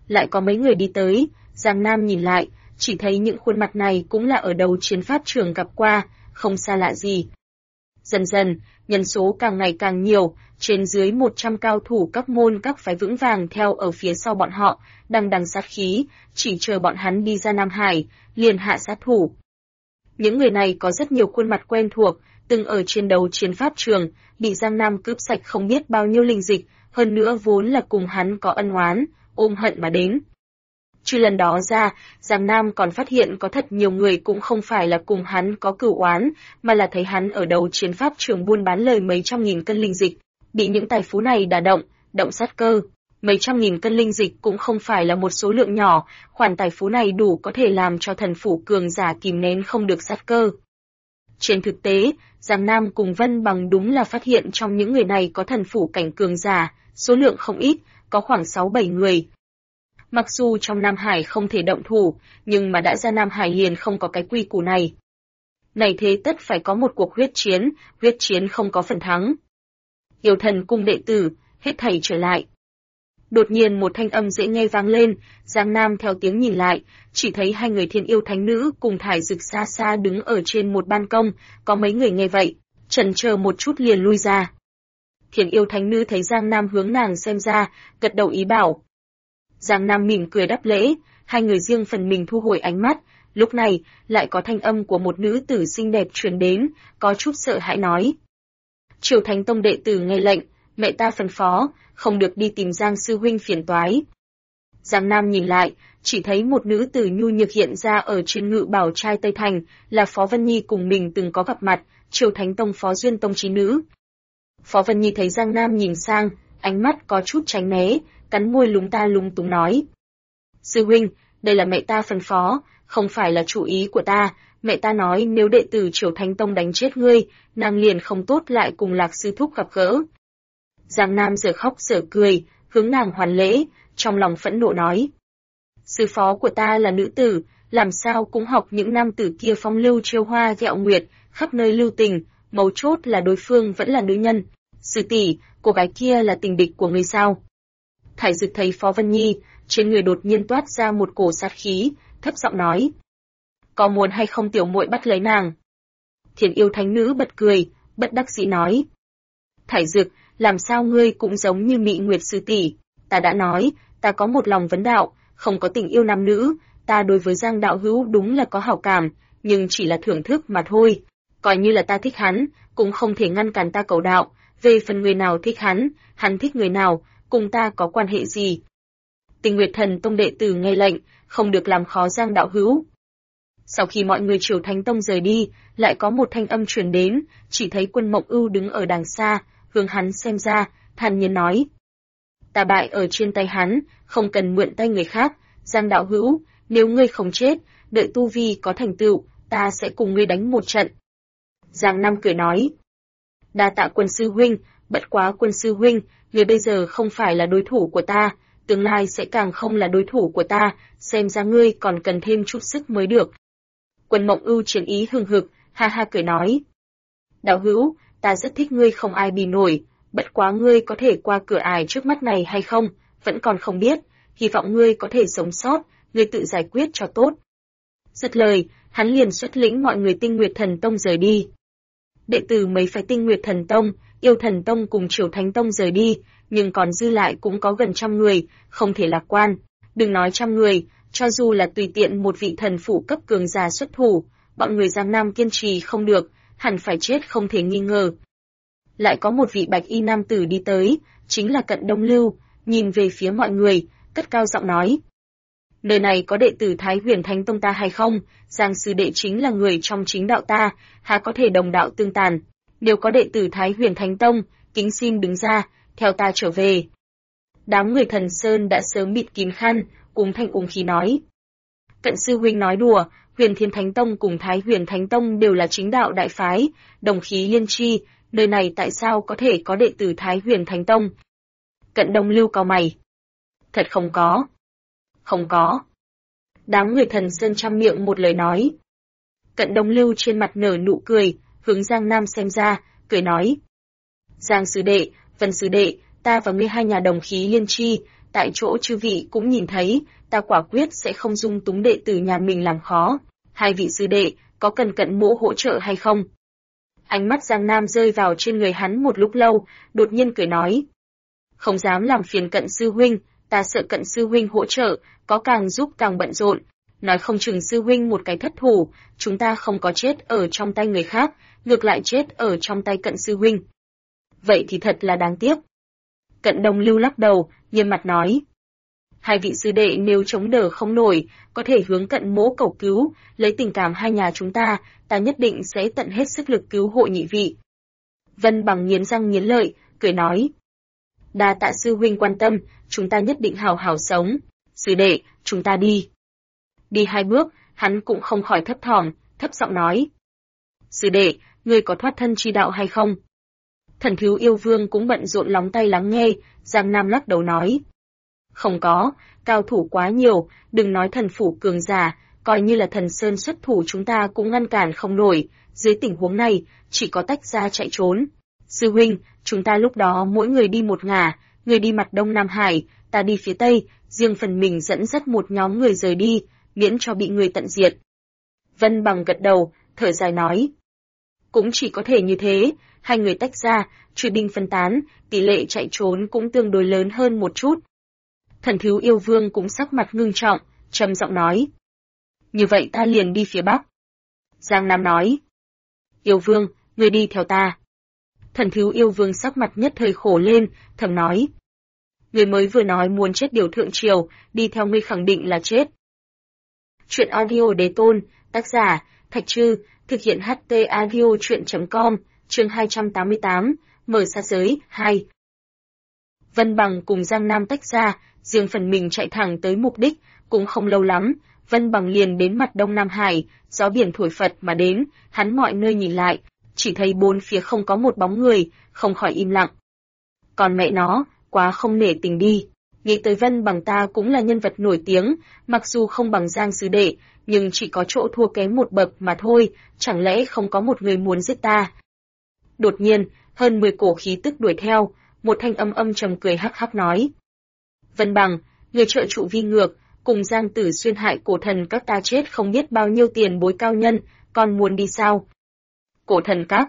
lại có mấy người đi tới, Giang Nam nhìn lại, chỉ thấy những khuôn mặt này cũng là ở đầu chiến pháp trường gặp qua, không xa lạ gì. Dần dần, nhân số càng ngày càng nhiều, trên dưới 100 cao thủ các môn các phái vững vàng theo ở phía sau bọn họ, đằng đằng sát khí, chỉ chờ bọn hắn đi ra Nam Hải, liền hạ sát thủ. Những người này có rất nhiều khuôn mặt quen thuộc, từng ở trên đầu chiến pháp trường, bị Giang Nam cướp sạch không biết bao nhiêu linh dịch, hơn nữa vốn là cùng hắn có ân oán, ôm hận mà đến. Trừ lần đó ra, Giang Nam còn phát hiện có thật nhiều người cũng không phải là cùng hắn có cửu oán, mà là thấy hắn ở đầu chiến pháp trường buôn bán lời mấy trăm nghìn cân linh dịch, bị những tài phú này đả động sát cơ. Mấy trăm nghìn cân linh dịch cũng không phải là một số lượng nhỏ, khoản tài phú này đủ có thể làm cho thần phủ cường giả kìm nén không được sát cơ. Trên thực tế, Giang Nam cùng Vân Bằng đúng là phát hiện trong những người này có thần phủ cảnh cường giả, số lượng không ít, có khoảng 6-7 người. Mặc dù trong Nam Hải không thể động thủ, nhưng mà đã ra Nam Hải liền không có cái quy củ này. Này thế tất phải có một cuộc huyết chiến không có phần thắng. Yêu Thần cung đệ tử, hết thảy trở lại. Đột nhiên một thanh âm dễ nghe vang lên, Giang Nam theo tiếng nhìn lại, chỉ thấy hai người thiên yêu thánh nữ cùng Thải Dực xa xa đứng ở trên một ban công, có mấy người nghe vậy, chần chờ một chút liền lui ra. Thiên yêu thánh nữ thấy Giang Nam hướng nàng xem ra, gật đầu ý bảo. Giang Nam mỉm cười đáp lễ, hai người riêng phần mình thu hồi ánh mắt, lúc này lại có thanh âm của một nữ tử xinh đẹp truyền đến, có chút sợ hãi nói. Triều Thánh Tông đệ tử nghe lệnh, mẹ ta phân phó, không được đi tìm Giang sư huynh phiền toái. Giang Nam nhìn lại, chỉ thấy một nữ tử nhu nhược hiện ra ở trên ngự bảo trai Tây Thành, là Phó Vân Nhi cùng mình từng có gặp mặt, Triều Thánh Tông Phó Duyên Tông trí nữ. Phó Vân Nhi thấy Giang Nam nhìn sang, ánh mắt có chút tránh né, cắn môi lúng ta lúng túng nói. Sư huynh, đây là mẹ ta phân phó, không phải là chủ ý của ta, mẹ ta nói nếu đệ tử Triều Thánh Tông đánh chết ngươi, nàng liền không tốt lại cùng Lạc sư thúc gặp gỡ. Giang Nam giờ khóc giờ cười, hướng nàng hoàn lễ, trong lòng phẫn nộ nói. Sư phó của ta là nữ tử, làm sao cũng học những nam tử kia phong lưu chiêu hoa ghẹo nguyệt, khắp nơi lưu tình, mấu chốt là đối phương vẫn là nữ nhân. Sư tỷ, cô gái kia là tình địch của người sao? Thải Dực thấy Phó Vân Nhi, trên người đột nhiên toát ra một cổ sát khí, thấp giọng nói. Có muốn hay không tiểu muội bắt lấy nàng? Thiên yêu thánh nữ bật cười, bất đắc dĩ nói. Thải Dực, làm sao ngươi cũng giống như Mị Nguyệt sư tỷ? Ta đã nói, ta có một lòng vấn đạo, không có tình yêu nam nữ, ta đối với Giang đạo hữu đúng là có hảo cảm, nhưng chỉ là thưởng thức mà thôi. Coi như là ta thích hắn, cũng không thể ngăn cản ta cầu đạo, về phần người nào thích hắn thích người nào, cùng ta có quan hệ gì? Tình Nguyệt Thần Tông đệ tử nghe lệnh, không được làm khó Giang đạo hữu. Sau khi mọi người Triều Thánh Tông rời đi, lại có một thanh âm truyền đến, chỉ thấy Quân Mộng Ưu đứng ở đằng xa, hướng hắn xem ra, thản nhiên nói. Ta bại ở trên tay hắn, không cần mượn tay người khác, Giang đạo hữu, nếu ngươi không chết, đợi tu vi có thành tựu, ta sẽ cùng ngươi đánh một trận. Giang Nam cười nói. Đa tạ Quân sư huynh, bất quá Quân sư huynh, ngươi bây giờ không phải là đối thủ của ta, tương lai sẽ càng không là đối thủ của ta, xem ra ngươi còn cần thêm chút sức mới được. Quân Mộng Ưu chiến ý hừng hực, ha ha cười nói. Đạo hữu, ta rất thích ngươi không ai bì nổi, bất quá ngươi có thể qua cửa ải trước mắt này hay không, vẫn còn không biết, hy vọng ngươi có thể sống sót, ngươi tự giải quyết cho tốt. Dứt lời, hắn liền xuất lĩnh mọi người Tinh Nguyệt Thần Tông rời đi. Đệ tử mấy phái Tinh Nguyệt Thần Tông, Yêu Thần Tông cùng Triều Thánh Tông rời đi, nhưng còn dư lại cũng có gần 100 người, không thể lạc quan. Đừng nói 100 người, cho dù là tùy tiện một vị thần phủ cấp cường giả xuất thủ, bọn người Giang Nam kiên trì không được, hẳn phải chết không thể nghi ngờ. Lại có một vị bạch y nam tử đi tới, chính là Cận Đông Lưu, nhìn về phía mọi người, cất cao giọng nói. Nơi này có đệ tử Thái Huyền Thánh Tông ta hay không? Giang sư đệ chính là người trong chính đạo ta, há có thể đồng đạo tương tàn. Nếu có đệ tử Thái Huyền Thánh Tông, kính xin đứng ra, theo ta trở về. Đám người Thần Sơn đã sớm bịt kín khăn, cùng thanh ung khí nói. Cận sư huynh nói đùa, Huyền Thiên Thánh Tông cùng Thái Huyền Thánh Tông đều là chính đạo đại phái, đồng khí liên tri, nơi này tại sao có thể có đệ tử Thái Huyền Thánh Tông? Cận Đông Lưu cau mày. Thật không có. Không có. Đám người Thần Sơn trăm miệng một lời nói. Cận Đông Lưu trên mặt nở nụ cười, hướng Giang Nam xem ra, cười nói. Giang sư đệ, Vân sư đệ, ta và ngươi hai nhà đồng khí liên tri, tại chỗ chư vị cũng nhìn thấy, ta quả quyết sẽ không dung túng đệ tử nhà mình làm khó. Hai vị sư đệ, có cần Cận Mỗ hỗ trợ hay không? Ánh mắt Giang Nam rơi vào trên người hắn một lúc lâu, đột nhiên cười nói. Không dám làm phiền Cận sư huynh, ta sợ Cận sư huynh hỗ trợ, có càng giúp càng bận rộn. Nói không chừng sư huynh một cái thất thủ, chúng ta không có chết ở trong tay người khác, ngược lại chết ở trong tay Cận sư huynh. Vậy thì thật là đáng tiếc. Cận Đông Lưu lắc đầu, nghiêm mặt nói. Hai vị sư đệ nếu chống đỡ không nổi, có thể hướng Cận Mỗ cầu cứu, lấy tình cảm hai nhà chúng ta, ta nhất định sẽ tận hết sức lực cứu hộ nhị vị. Vân Bằng nghiến răng nghiến lợi, cười nói. Đa tạ sư huynh quan tâm, chúng ta nhất định hào hào sống. Sư đệ, chúng ta đi. Đi hai bước, hắn cũng không khỏi thấp thỏm, thấp giọng nói. Sư đệ, ngươi có thoát thân chi đạo hay không? Thần Thiếu Yêu Vương cũng bận rộn lóng tay lắng nghe, Giang Nam lắc đầu nói. Không có, cao thủ quá nhiều, đừng nói thần phủ cường giả, coi như là thần sơn xuất thủ chúng ta cũng ngăn cản không nổi, dưới tình huống này, chỉ có tách ra chạy trốn. Sư huynh, chúng ta lúc đó mỗi người đi một ngả, người đi mặt đông Nam Hải, ta đi phía tây, riêng phần mình dẫn dắt một nhóm người rời đi, miễn cho bị người tận diệt. Vân Bằng gật đầu, thở dài nói. Cũng chỉ có thể như thế, hai người tách ra, truy binh phân tán, tỷ lệ chạy trốn cũng tương đối lớn hơn một chút. Thần Thiếu Yêu Vương cũng sắc mặt ngưng trọng, trầm giọng nói. Như vậy ta liền đi phía Bắc. Giang Nam nói. Yêu Vương, ngươi đi theo ta. Thần Thiếu Yêu Vương sắc mặt nhất thời khổ lên, thầm nói. Ngươi mới vừa nói muốn chết điều thượng triều, đi theo ngươi khẳng định là chết. Chuyện audio Đế Tôn, tác giả, Thạch Trư, thực hiện HT audio chuyện.com, chương 288, mở xa giới, 2. Vân Bằng cùng Giang Nam tách ra, riêng phần mình chạy thẳng tới mục đích, cũng không lâu lắm, Vân Bằng liền đến mặt Đông Nam Hải, gió biển thổi phật mà đến, hắn mọi nơi nhìn lại, chỉ thấy bốn phía không có một bóng người, không khỏi im lặng. Còn mẹ nó, quá không nể tình đi. Nghĩ tới Vân Bằng ta cũng là nhân vật nổi tiếng, mặc dù không bằng Giang sư đệ, nhưng chỉ có chỗ thua kém một bậc mà thôi, chẳng lẽ không có một người muốn giết ta. Đột nhiên, hơn 10 cổ khí tức đuổi theo, một thanh âm âm trầm cười hắc hắc nói. Vân Bằng, người trợ trụ vi ngược, cùng Giang Tử Xuyên hại cổ thần các ta chết không biết bao nhiêu tiền bối cao nhân, còn muốn đi sao? Cổ thần các.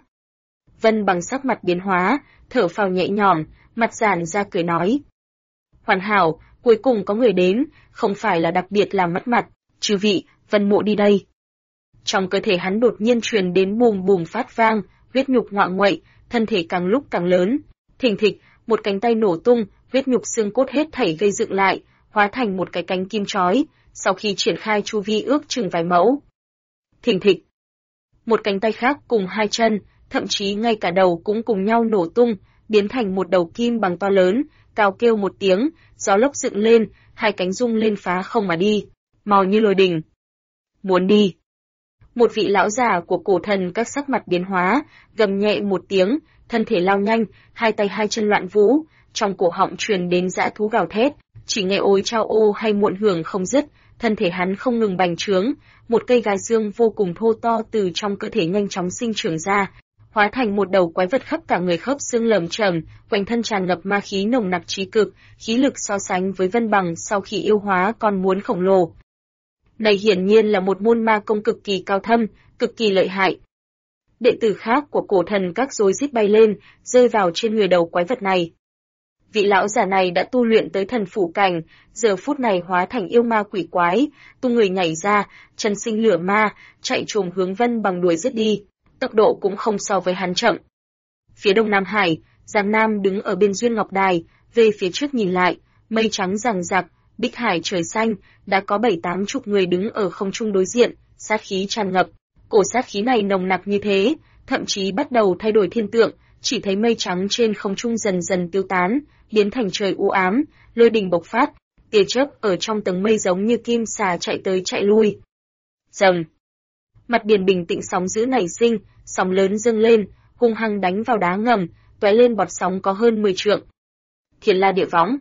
Vân Bằng sắc mặt biến hóa, thở phào nhẹ nhõm, mặt giãn ra cười nói. Hoàn hảo, cuối cùng có người đến, không phải là đặc biệt làm mất mặt, chư vị, Vân Mộ đi đây. Trong cơ thể hắn đột nhiên truyền đến bùm bùm phát vang, huyết nhục ngoạng nguậy, thân thể càng lúc càng lớn. Thình thịch, một cánh tay nổ tung, huyết nhục xương cốt hết thảy gây dựng lại, hóa thành một cái cánh kim chói, sau khi triển khai chu vi ước chừng vài mẫu. Thình thịch, một cánh tay khác cùng hai chân, thậm chí ngay cả đầu cũng cùng nhau nổ tung, biến thành một đầu kim bằng to lớn, cao kêu một tiếng, gió lốc dựng lên, hai cánh rung lên phá không mà đi, màu như lôi đình. Muốn đi. Một vị lão già của cổ thần các sắc mặt biến hóa, gầm nhẹ một tiếng, thân thể lao nhanh, hai tay hai chân loạn vũ, trong cổ họng truyền đến dã thú gào thét, chỉ nghe ối chao ô hay muộn hưởng không dứt, thân thể hắn không ngừng bành trướng, một cây gai xương vô cùng thô to từ trong cơ thể nhanh chóng sinh trưởng ra, hóa thành một đầu quái vật khắp cả người khớp xương lởm chởm, quanh thân tràn ngập ma khí nồng nặc trí cực, khí lực so sánh với Vân Bằng sau khi yêu hóa còn muốn khổng lồ. Này hiển nhiên là một môn ma công cực kỳ cao thâm, cực kỳ lợi hại. Đệ tử khác của cổ thần các rối rít bay lên, rơi vào trên người đầu quái vật này. Vị lão giả này đã tu luyện tới thần phủ cảnh, giờ phút này hóa thành yêu ma quỷ quái, tung người nhảy ra, chân sinh lửa ma, chạy trồm hướng Vân Bằng đuổi giết đi, tốc độ cũng không so với hắn chậm. Phía đông Nam Hải, Giang Nam đứng ở bên Duyên Ngọc Đài, về phía trước nhìn lại, mây trắng rằng rặc, bích hải trời xanh, đã có 7-8 chục người đứng ở không trung đối diện, sát khí tràn ngập. Cổ sát khí này nồng nặc như thế, thậm chí bắt đầu thay đổi thiên tượng, chỉ thấy mây trắng trên không trung dần dần tiêu tán, biến thành trời u ám, lôi đình bộc phát, tia chớp ở trong tầng mây giống như kim xà chạy tới chạy lui. Rầm. Mặt biển bình tĩnh sóng dữ nảy sinh, sóng lớn dâng lên, hung hăng đánh vào đá ngầm, tóe lên bọt sóng có hơn 10 trượng. Thiên La địa võng.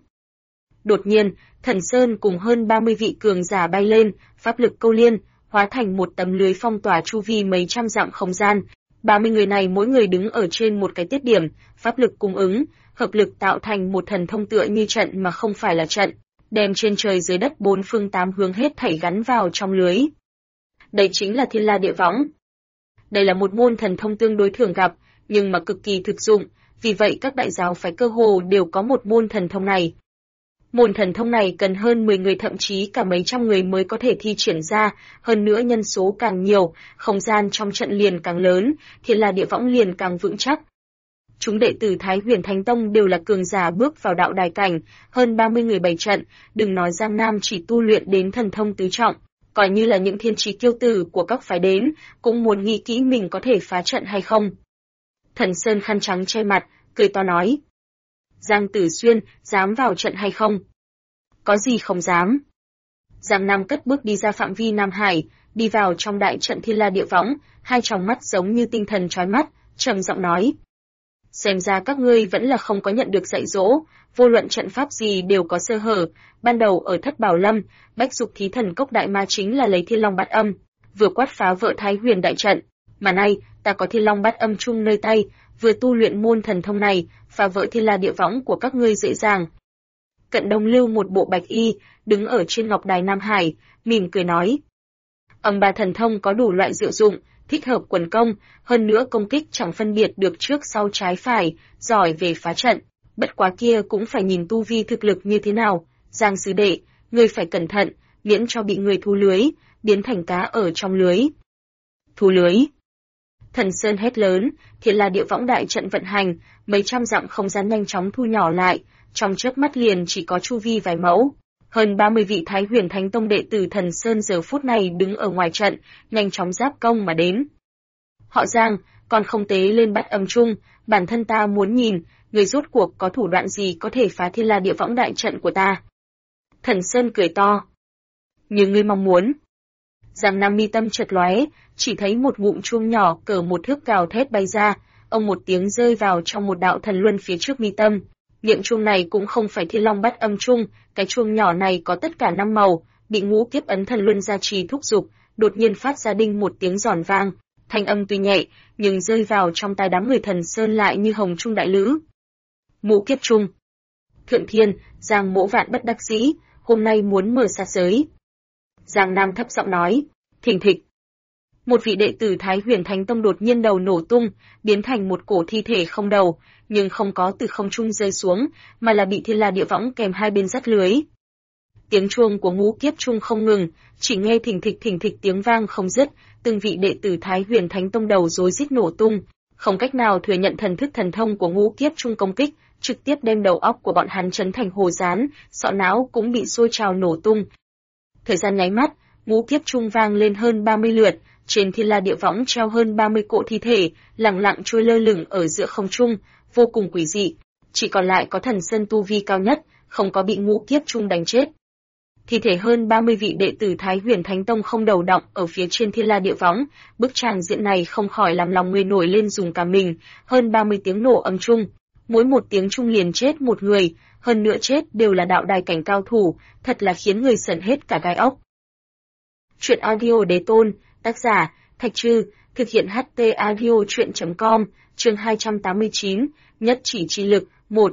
Đột nhiên, Thần Sơn cùng hơn 30 vị cường giả bay lên, pháp lực câu liên, hóa thành một tấm lưới phong tỏa chu vi mấy trăm dặm không gian, 30 người này mỗi người đứng ở trên một cái tiết điểm, pháp lực cung ứng, hợp lực tạo thành một thần thông tựa như trận mà không phải là trận, đem trên trời dưới đất bốn phương tám hướng hết thảy gắn vào trong lưới. Đây chính là Thiên La Địa Võng. Đây là một môn thần thông tương đối thường gặp, nhưng mà cực kỳ thực dụng, vì vậy các đại giáo phái cơ hồ đều có một môn thần thông này. Môn thần thông này cần hơn 10 người thậm chí cả mấy trăm người mới có thể thi triển ra, hơn nữa nhân số càng nhiều, không gian trong trận liền càng lớn, Thiên La Địa Võng liền càng vững chắc. Chúng đệ tử Thái Huyền Thánh Tông đều là cường giả bước vào đạo đài cảnh, hơn 30 người bày trận, đừng nói Giang Nam chỉ tu luyện đến thần thông tứ trọng, coi như là những thiên trí kiêu tử của các phái đến, cũng muốn nghĩ kỹ mình có thể phá trận hay không. Thần Sơn khăn trắng che mặt, cười to nói. Giang Tử Xuyên, dám vào trận hay không? Có gì không dám. Giang Nam cất bước đi ra phạm vi Nam Hải, đi vào trong đại trận Thiên La Địa Võng, hai tròng mắt giống như tinh thần chói mắt, trầm giọng nói. Xem ra các ngươi vẫn là không có nhận được dạy dỗ, vô luận trận pháp gì đều có sơ hở, ban đầu ở Thất Bảo Lâm, Bách Dục Thí Thần Cốc Đại Ma chính là lấy Thiên Long Bát Âm, vừa quát phá vỡ Thái Huyền đại trận, mà nay, ta có Thiên Long Bát Âm chung nơi tay, vừa tu luyện môn thần thông này, phá vỡ Thiên La Địa Võng của các ngươi dễ dàng. Cận Đông Lưu một bộ bạch y, đứng ở trên ngọc đài Nam Hải, mỉm cười nói. Âm ba thần thông có đủ loại diệu dụng, thích hợp quần công, hơn nữa công kích chẳng phân biệt được trước sau trái phải, giỏi về phá trận, bất quá kia cũng phải nhìn tu vi thực lực như thế nào. Giang sư đệ, ngươi phải cẩn thận, miễn cho bị người thu lưới, biến thành cá ở trong lưới. Thu lưới. Thần Sơn hét lớn, Thiên La Địa Võng đại trận vận hành, mấy trăm dặm không gian nhanh chóng thu nhỏ lại, trong chớp mắt liền chỉ có chu vi vài mẫu. Hơn 30 vị Thái Huyền Thánh Tông đệ tử Thần Sơn giờ phút này đứng ở ngoài trận, nhanh chóng giáp công mà đến. Họ Giang, còn không tế lên Bát Âm chung, bản thân ta muốn nhìn, người rốt cuộc có thủ đoạn gì có thể phá Thiên La Địa Võng đại trận của ta. Thần Sơn cười to. Như ngươi mong muốn. Giang Nam mi tâm chợt lóe, chỉ thấy một ngụm chuông nhỏ cỡ một thước gào thét bay ra, ông một tiếng rơi vào trong một đạo thần luân phía trước mi tâm. Miệng chuông này cũng không phải Thiên Long Bát Âm chung, cái chuông nhỏ này có tất cả 5 màu, bị ngũ kiếp ấn thần luân gia trì thúc giục, đột nhiên phát ra đinh một tiếng giòn vang, thanh âm tuy nhẹ, nhưng rơi vào trong tai đám người Thần Sơn lại như hồng trung đại lữ. Ngũ kiếp chung. Thượng Thiên, Giang Mỗ vạn bất đắc dĩ, hôm nay muốn mở sát giới. Giang Nam thấp giọng nói, thình thịch. Một vị đệ tử Thái Huyền Thánh Tông đột nhiên đầu nổ tung, biến thành một cổ thi thể không đầu, nhưng không có từ không trung rơi xuống, mà là bị Thiên La Địa Võng kèm hai bên dắt lưới. Tiếng chuông của ngũ kiếp chung không ngừng, chỉ nghe thình thịch tiếng vang không dứt, từng vị đệ tử Thái Huyền Thánh Tông đầu rối rít nổ tung, không cách nào thừa nhận thần thức thần thông của ngũ kiếp chung công kích, trực tiếp đem đầu óc của bọn hắn chấn thành hồ rán, sọ não cũng bị sôi trào nổ tung. Thời gian nháy mắt, ngũ kiếp chung vang lên hơn 30 lượt, trên Thiên La Địa Võng treo hơn 30 cỗ thi thể, lẳng lặng trôi lơ lửng ở giữa không trung, vô cùng quỷ dị. Chỉ còn lại có Thần Sơn tu vi cao nhất, không có bị ngũ kiếp chung đánh chết. Thi thể hơn 30 vị đệ tử Thái Huyền Thánh Tông không đầu động ở phía trên Thiên La Địa Võng, bức tràng diện này không khỏi làm lòng người nổi lên dùng cả mình, hơn 30 tiếng nổ âm chung, mỗi một tiếng chung liền chết một người, hơn nữa chết đều là đạo đài cảnh cao thủ, thật là khiến người sởn hết cả gai óc. Truyện audio Đế Tôn, tác giả Thạch Trư, thực hiện HT audio truyện.com, chương 289, nhất chỉ chi lực, 1.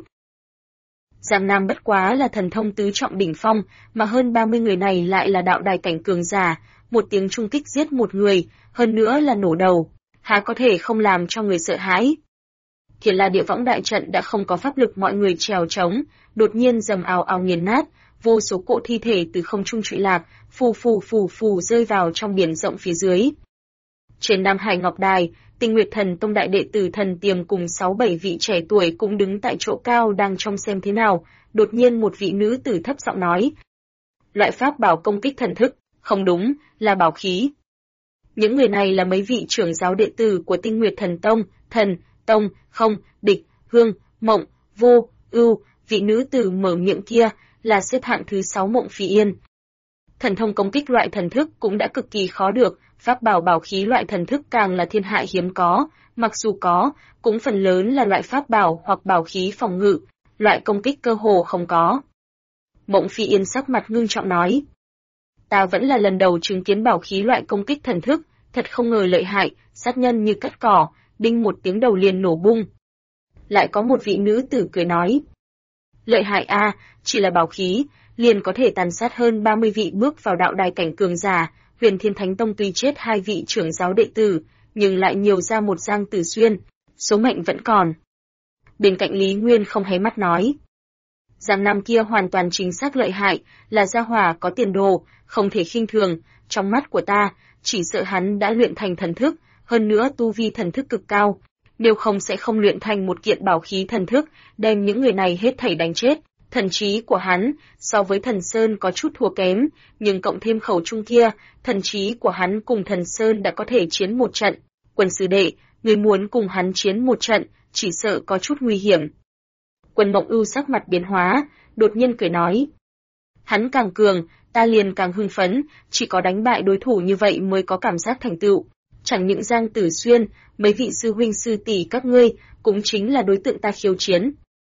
Giang Nam bất quá là thần thông tứ trọng đỉnh phong, mà hơn 30 người này lại là đạo đài cảnh cường giả, một tiếng trung kích giết một người, hơn nữa là nổ đầu, há có thể không làm cho người sợ hãi. Thiên La Địa Võng đại trận đã không có pháp lực mọi người trèo trống, đột nhiên rầm ào ào nghiền nát, vô số cỗ thi thể từ không trung trụy lạc, phù rơi vào trong biển rộng phía dưới. Trên Nam Hải Ngọc Đài, Tinh Nguyệt Thần Tông đại đệ tử Thần Tiềm cùng 6-7 vị trẻ tuổi cũng đứng tại chỗ cao đang trông xem thế nào, đột nhiên một vị nữ tử thấp giọng nói: "Loại pháp bảo công kích thần thức, không đúng, là bảo khí." Những người này là mấy vị trưởng giáo đệ tử của Tinh Nguyệt Thần Tông, Thần Tông, Không, Địch, Hương, Mộng, Vô, Ưu, vị nữ tử mở miệng kia là xếp hạng thứ 6 Mộng Phi Yên. Thần thông công kích loại thần thức cũng đã cực kỳ khó được, pháp bảo bảo khí loại thần thức càng là thiên hạ hiếm có, mặc dù có, cũng phần lớn là loại pháp bảo hoặc bảo khí phòng ngự, loại công kích cơ hồ không có. Mộng Phi Yên sắc mặt ngưng trọng nói: "Ta vẫn là lần đầu chứng kiến bảo khí loại công kích thần thức, thật không ngờ lợi hại, sát nhân như cắt cỏ, đinh một tiếng đầu liền nổ bung. Lại có một vị nữ tử cười nói. Lợi hại a, chỉ là bảo khí, liền có thể tàn sát hơn 30 vị bước vào đạo đài cảnh cường giả, Huyền Thiên Thánh Tông tuy chết 2 vị trưởng giáo đệ tử, nhưng lại nhiều ra một Giang Tử Xuyên, số mệnh vẫn còn. Bên cạnh Lý Nguyên không hé mắt nói. Giang Nam kia hoàn toàn chính xác lợi hại, là gia hỏa có tiền đồ, không thể khinh thường, trong mắt của ta, chỉ sợ hắn đã luyện thành thần thức, hơn nữa tu vi thần thức cực cao, nếu không sẽ không luyện thành một kiện bảo khí thần thức, đem những người này hết thảy đánh chết. Thần trí của hắn, so với thần Sơn có chút thua kém, nhưng cộng thêm khẩu trung kia, thần trí của hắn cùng thần Sơn đã có thể chiến một trận. Quân sư đệ, người muốn cùng hắn chiến một trận, chỉ sợ có chút nguy hiểm. Quân Mộng Ưu sắc mặt biến hóa, đột nhiên cười nói. Hắn càng cường, ta liền càng hưng phấn, chỉ có đánh bại đối thủ như vậy mới có cảm giác thành tựu. Chẳng những Giang Tử Xuyên, mấy vị sư huynh sư tỷ các ngươi, cũng chính là đối tượng ta khiêu chiến.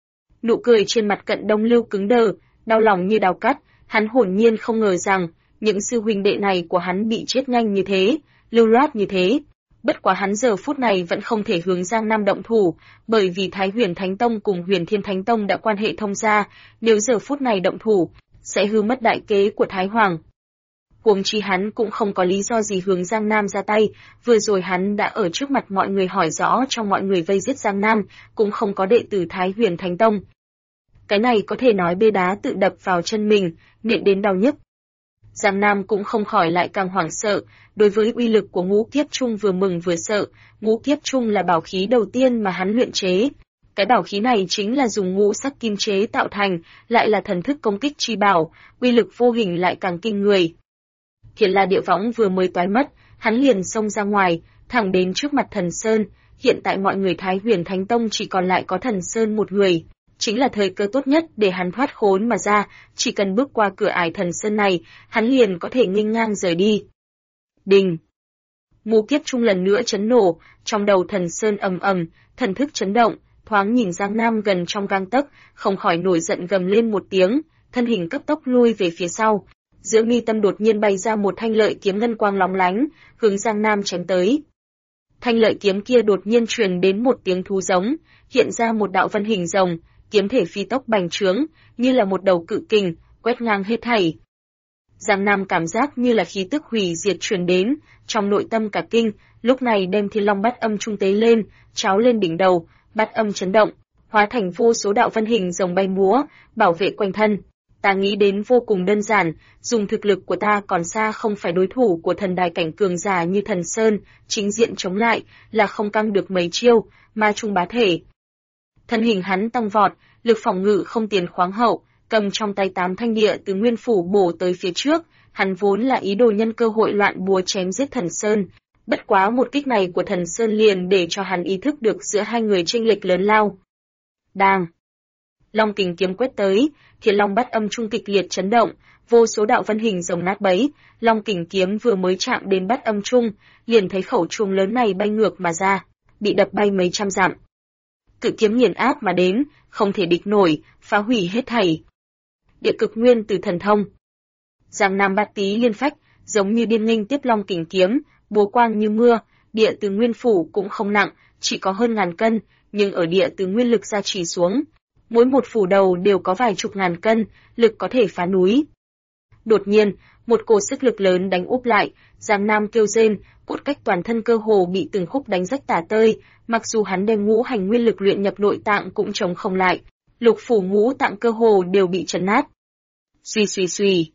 Nụ cười trên mặt Cận Đông Lưu cứng đờ, đau lòng như đào cắt, hắn hồn nhiên không ngờ rằng, những sư huynh đệ này của hắn bị chết nhanh như thế, lưu loát như thế. Bất quá hắn giờ phút này vẫn không thể hướng Giang Nam động thủ, bởi vì Thái Huyền Thánh Tông cùng Huyền Thiên Thánh Tông đã quan hệ thông gia, nếu giờ phút này động thủ, sẽ hư mất đại kế của Thái Hoàng. Huống chi hắn cũng không có lý do gì hướng Giang Nam ra tay, vừa rồi hắn đã ở trước mặt mọi người hỏi rõ trong mọi người vây giết Giang Nam, cũng không có đệ tử Thái Huyền Thánh Tông. Cái này có thể nói bê đá tự đập vào chân mình, miệng đến đau nhức. Giang Nam cũng không khỏi lại càng hoảng sợ, đối với uy lực của Ngũ Kiếp Trung vừa mừng vừa sợ, Ngũ Kiếp Trung là bảo khí đầu tiên mà hắn luyện chế. Cái bảo khí này chính là dùng ngũ sắc kim chế tạo thành, lại là thần thức công kích chi bảo, uy lực vô hình lại càng kinh người. Thiền La Địa Võng vừa mới toái mất, hắn liền xông ra ngoài, thẳng đến trước mặt Thần Sơn, hiện tại mọi người Thái Huyền Thánh Tông chỉ còn lại có Thần Sơn một người. Chính là thời cơ tốt nhất để hắn thoát khốn mà ra, chỉ cần bước qua cửa ải Thần Sơn này, hắn liền có thể nghênh ngang rời đi. Đình! Ngũ Kiếp Trung lần nữa chấn nổ, trong đầu Thần Sơn ầm ầm, thần thức chấn động, thoáng nhìn Giang Nam gần trong gang tấc, không khỏi nổi giận gầm lên một tiếng, thân hình cấp tốc lui về phía sau. Giữa mi tâm đột nhiên bay ra một thanh lợi kiếm ngân quang lóng lánh, hướng Giang Nam chém tới. Thanh lợi kiếm kia đột nhiên truyền đến một tiếng thú giống, hiện ra một đạo vân hình rồng, kiếm thể phi tốc bành trướng, như là một đầu cự kình, quét ngang hết thảy. Giang Nam cảm giác như là khí tức hủy diệt truyền đến, trong nội tâm cả kinh, lúc này đem Thiên Long Bát Âm trung tế lên, cháo lên đỉnh đầu, bát âm chấn động, hóa thành vô số đạo vân hình rồng bay múa, bảo vệ quanh thân. Ta nghĩ đến vô cùng đơn giản, dùng thực lực của ta còn xa không phải đối thủ của thần đài cảnh cường giả như Thần Sơn, chính diện chống lại là không căng được mấy chiêu, ma trung bá thể. Thân hình hắn tăng vọt, lực phòng ngự không tiền khoáng hậu, cầm trong tay 8 thanh địa từ nguyên phủ bổ tới phía trước, hắn vốn là ý đồ nhân cơ hội loạn búa chém giết Thần Sơn. Bất quá một kích này của Thần Sơn liền để cho hắn ý thức được giữa hai người chênh lệch lớn lao. Đàng! Long kình kiếm quét tới, Thiên Long Bát Âm trung kịch liệt chấn động, vô số đạo vân hình rồng nát bấy, Long kình kiếm vừa mới chạm đến Bát Âm trung, liền thấy khẩu trung lớn này bay ngược mà ra, bị đập bay mấy trăm dặm. Cự kiếm nghiền áp mà đến, không thể địch nổi, phá hủy hết thảy. Địa cực nguyên từ thần thông. Giang Nam Bát Tý liên phách, giống như điên nghênh tiếp Long kình kiếm, búa quang như mưa, địa từ nguyên phủ cũng không nặng, chỉ có hơn 1000 cân, nhưng ở địa từ nguyên lực gia trì xuống, mỗi một phủ đầu đều có vài chục ngàn cân, lực có thể phá núi. Đột nhiên, một cổ sức lực lớn đánh úp lại, Giang Nam kêu rên, cốt cách toàn thân cơ hồ bị từng khúc đánh rách tả tơi, mặc dù hắn đem ngũ hành nguyên lực luyện nhập nội tạng cũng chống không lại, lục phủ ngũ tạng cơ hồ đều bị chấn nát. Suy suy suy.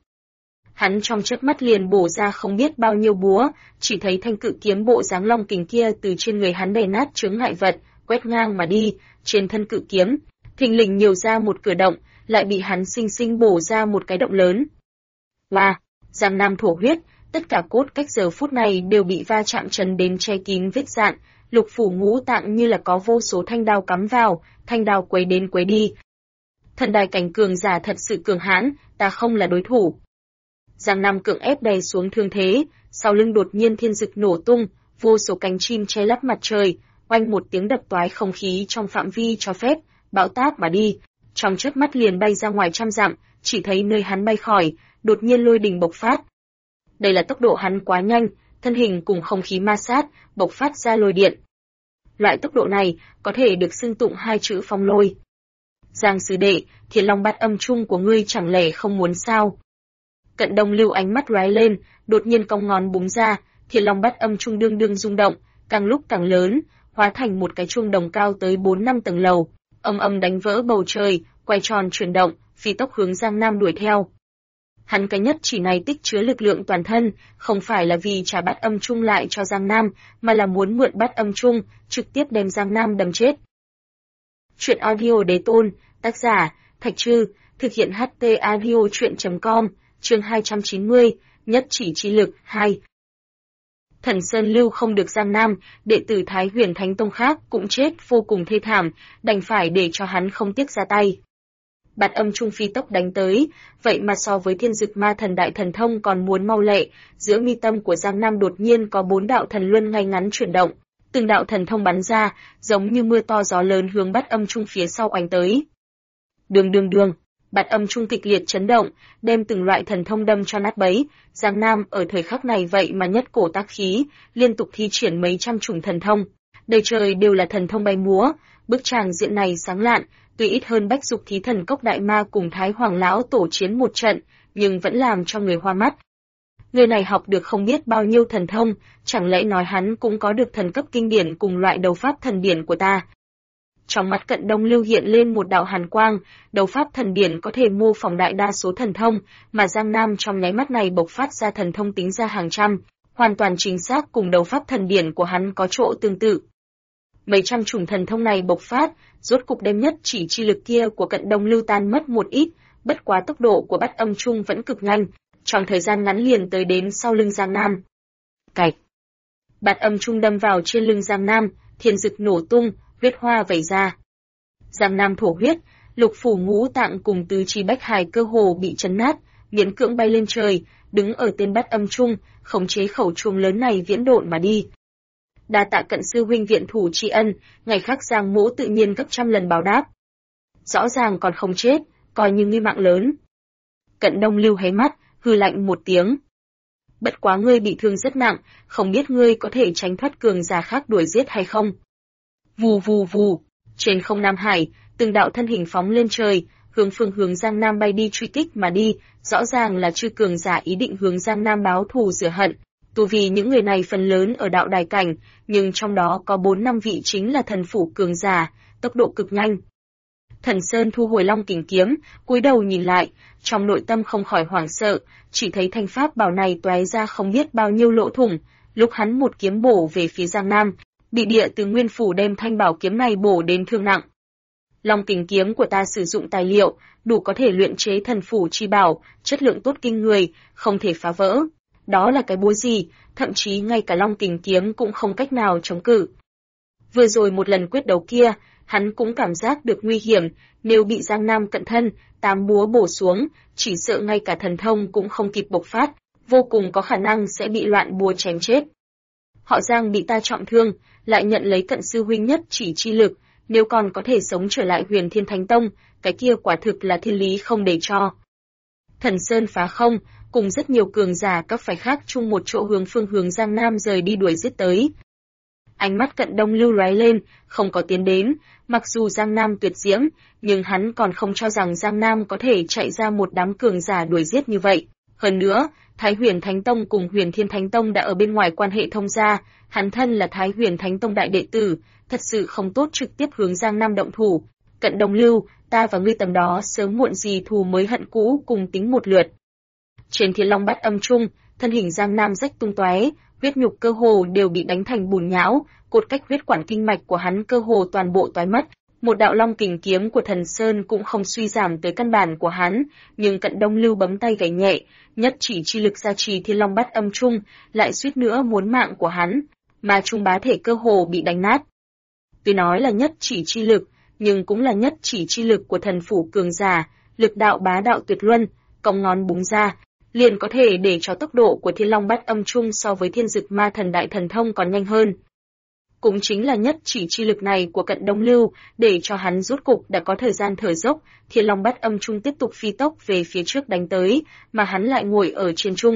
Hắn trong chớp mắt liền bổ ra không biết bao nhiêu búa, chỉ thấy thanh cự kiếm bộ dáng long kình kia từ trên người hắn đè nát chướng ngại vật, quét ngang mà đi, trên thân cự kiếm, thình lình nhiều ra một cửa động, lại bị hắn sinh sinh bổ ra một cái động lớn. Và, Giang Nam thổ huyết, tất cả cốt cách giờ phút này đều bị va chạm chấn đến che kín vết dạn, lục phủ ngũ tạng như là có vô số thanh đao cắm vào, thanh đao quấy đến quấy đi. Thần đài cảnh cường giả thật sự cường hãn, ta không là đối thủ. Giang Nam cưỡng ép đè xuống thương thế, sau lưng đột nhiên thiên dực nổ tung, vô số cánh chim che lấp mặt trời, oanh một tiếng đập toái không khí trong phạm vi cho phép, bão táp mà đi, trong chớp mắt liền bay ra ngoài trăm dặm, chỉ thấy nơi hắn bay khỏi, đột nhiên lôi đình bộc phát. Đây là tốc độ hắn quá nhanh, thân hình cùng không khí ma sát, bộc phát ra lôi điện. Loại tốc độ này có thể được xưng tụng hai chữ phong lôi. Giang sư đệ, Thiên Long Bát Âm Chung của ngươi chẳng lẽ không muốn sao? Cận Đông Lưu ánh mắt lóe lên, đột nhiên cong ngón búng ra, Thiên Long Bát Âm Chung đương đương rung động, càng lúc càng lớn, hóa thành một cái chuông đồng cao tới 4-5 tầng lầu, âm âm đánh vỡ bầu trời, quay tròn chuyển động, phi tốc hướng Giang Nam đuổi theo. Hắn cái nhất chỉ này tích chứa lực lượng toàn thân, không phải là vì trả Bát Âm Chung lại cho Giang Nam, mà là muốn mượn Bát Âm Chung, trực tiếp đem Giang Nam đâm chết. Truyện audio Đế Tôn, tác giả, Thạch Trư, thực hiện HT audio truyện.com, chương 290, nhất chỉ chi lực, 2. Thần Sơn lưu không được Giang Nam, đệ tử Thái Huyền Thánh Tông khác cũng chết vô cùng thê thảm, đành phải để cho hắn không tiếc ra tay. Bát Âm Chung phi tốc đánh tới, vậy mà so với Thiên Dực Ma Thần Đại Thần Thông còn muốn mau lẹ, giữa mi tâm của Giang Nam đột nhiên có 4 đạo thần luân ngay ngắn chuyển động, từng đạo thần thông bắn ra, giống như mưa to gió lớn hướng Bát Âm Chung phía sau oanh tới. Đường, Bát Âm Chung kịch liệt chấn động, đem từng loại thần thông đâm cho nát bấy. Giang Nam ở thời khắc này vậy mà nhất cổ tác khí, liên tục thi triển mấy trăm chủng thần thông, đầy trời đều là thần thông bay múa. Bức tràng diện này sáng lạn, tuy ít hơn Bách Dục Thí Thần Cốc Đại Ma cùng Thái Hoàng lão tổ chiến một trận, nhưng vẫn làm cho người hoa mắt. Người này học được không biết bao nhiêu thần thông, chẳng lẽ nói hắn cũng có được thần cấp kinh điển cùng loại đấu pháp thần điển của ta? Trong mắt Cận Đông Lưu hiện lên một đạo hàn quang, đấu pháp thần điển có thể mô phỏng đại đa số thần thông, mà Giang Nam trong nháy mắt này bộc phát ra thần thông tính ra hàng trăm, hoàn toàn chính xác cùng đấu pháp thần điển của hắn có chỗ tương tự. Mấy trăm chủng thần thông này bộc phát, rốt cục đem nhất chỉ chi lực kia của Cận Đông Lưu tan mất một ít, bất quá tốc độ của Bát Âm Chung vẫn cực nhanh, trong thời gian ngắn liền tới đến sau lưng Giang Nam. Cạch. Bát Âm Chung đâm vào trên lưng Giang Nam, thiên dực nổ tung, huyết hoa vẩy ra. Giang Nam thổ huyết, lục phủ ngũ tạng cùng tứ chi bách hài cơ hồ bị chấn nát, miễn cưỡng bay lên trời, đứng ở tên Bát Âm Chung, khống chế khẩu chuông lớn này viễn độn mà đi. Đa tạ Cận sư huynh viện thủ tri ân, ngày khác Giang mỗ tự nhiên gấp trăm lần báo đáp. Rõ ràng còn không chết, coi như ngươi mạng lớn. Cận Đông Lưu hé mắt, hừ lạnh một tiếng. Bất quá ngươi bị thương rất nặng, không biết ngươi có thể tránh thoát cường giả khác đuổi giết hay không? Vù vù vù, trên không Nam Hải, từng đạo thân hình phóng lên trời, hướng phương hướng Giang Nam bay đi truy kích mà đi, rõ ràng là chư cường giả ý định hướng Giang Nam báo thù rửa hận. Tu vì những người này phần lớn ở đạo đài cảnh, nhưng trong đó có 4-5 vị chính là thần phủ cường giả, tốc độ cực nhanh. Thần Sơn thu hồi Long Kình kiếm, cúi đầu nhìn lại, trong nội tâm không khỏi hoảng sợ, chỉ thấy thanh pháp bảo này tóe ra không biết bao nhiêu lỗ thủng, lúc hắn một kiếm bổ về phía Giang Nam, bị địa từ nguyên phủ đem thanh bảo kiếm này bổ đến thương nặng. Long Kình kiếm của ta sử dụng tài liệu, đủ có thể luyện chế thần phủ chi bảo, chất lượng tốt kinh người, không thể phá vỡ. Đó là cái búa gì, thậm chí ngay cả Long Kình kiếm cũng không cách nào chống cự. Vừa rồi một lần quyết đấu kia, hắn cũng cảm giác được nguy hiểm, nếu bị Giang Nam cận thân, 8 búa bổ xuống, chỉ sợ ngay cả thần thông cũng không kịp bộc phát, vô cùng có khả năng sẽ bị loạn búa chém chết. Họ Giang bị ta trọng thương, lại nhận lấy Cận sư huynh nhất chỉ chi lực, nếu còn có thể sống trở lại Huyền Thiên Thánh Tông, cái kia quả thực là thiên lý không để cho. Thần Sơn phá không, cùng rất nhiều cường giả các phái khác chung một chỗ hướng phương hướng Giang Nam rời đi đuổi giết tới. Ánh mắt Cận Đông Lưu lóe lên, không có tiến đến, mặc dù Giang Nam tuyệt diễm, nhưng hắn còn không cho rằng Giang Nam có thể chạy ra một đám cường giả đuổi giết như vậy. Hơn nữa, Thái Huyền Thánh Tông cùng Huyền Thiên Thánh Tông đã ở bên ngoài quan hệ thông gia, hắn thân là Thái Huyền Thánh Tông đại đệ tử, thật sự không tốt trực tiếp hướng Giang Nam động thủ. Cận Đông Lưu, ta và ngươi tầm đó sớm muộn gì thù mới hận cũ cùng tính một lượt. Trên Thiên Long Bát Âm Chung, thân hình Giang Nam rách tung tóe, huyết nhục cơ hồ đều bị đánh thành bùn nhão, cột cách huyết quản kinh mạch của hắn cơ hồ toàn bộ toái mất. Một đạo Long Kình kiếm của Thần Sơn cũng không suy giảm tới căn bản của hắn, nhưng Cận Đông Lưu bấm tay gảy nhẹ, nhất chỉ chi lực gia trì Thiên Long Bát Âm Chung, lại suýt nữa muốn mạng của hắn, mà trung bá thể cơ hồ bị đánh nát. Tuy nói là nhất chỉ chi lực, nhưng cũng là nhất chỉ chi lực của thần phủ cường giả, lực đạo bá đạo tuyệt luân, cong ngón búng ra, liền có thể để cho tốc độ của Thiên Long Bát Âm Chung so với Thiên Dực Ma Thần Đại Thần Thông còn nhanh hơn. Cũng chính là nhất chỉ chi lực này của Cận Đông Lưu, để cho hắn rốt cục đã có thời gian thở dốc, Thiên Long Bát Âm Chung tiếp tục phi tốc về phía trước đánh tới, mà hắn lại ngồi ở trên trung.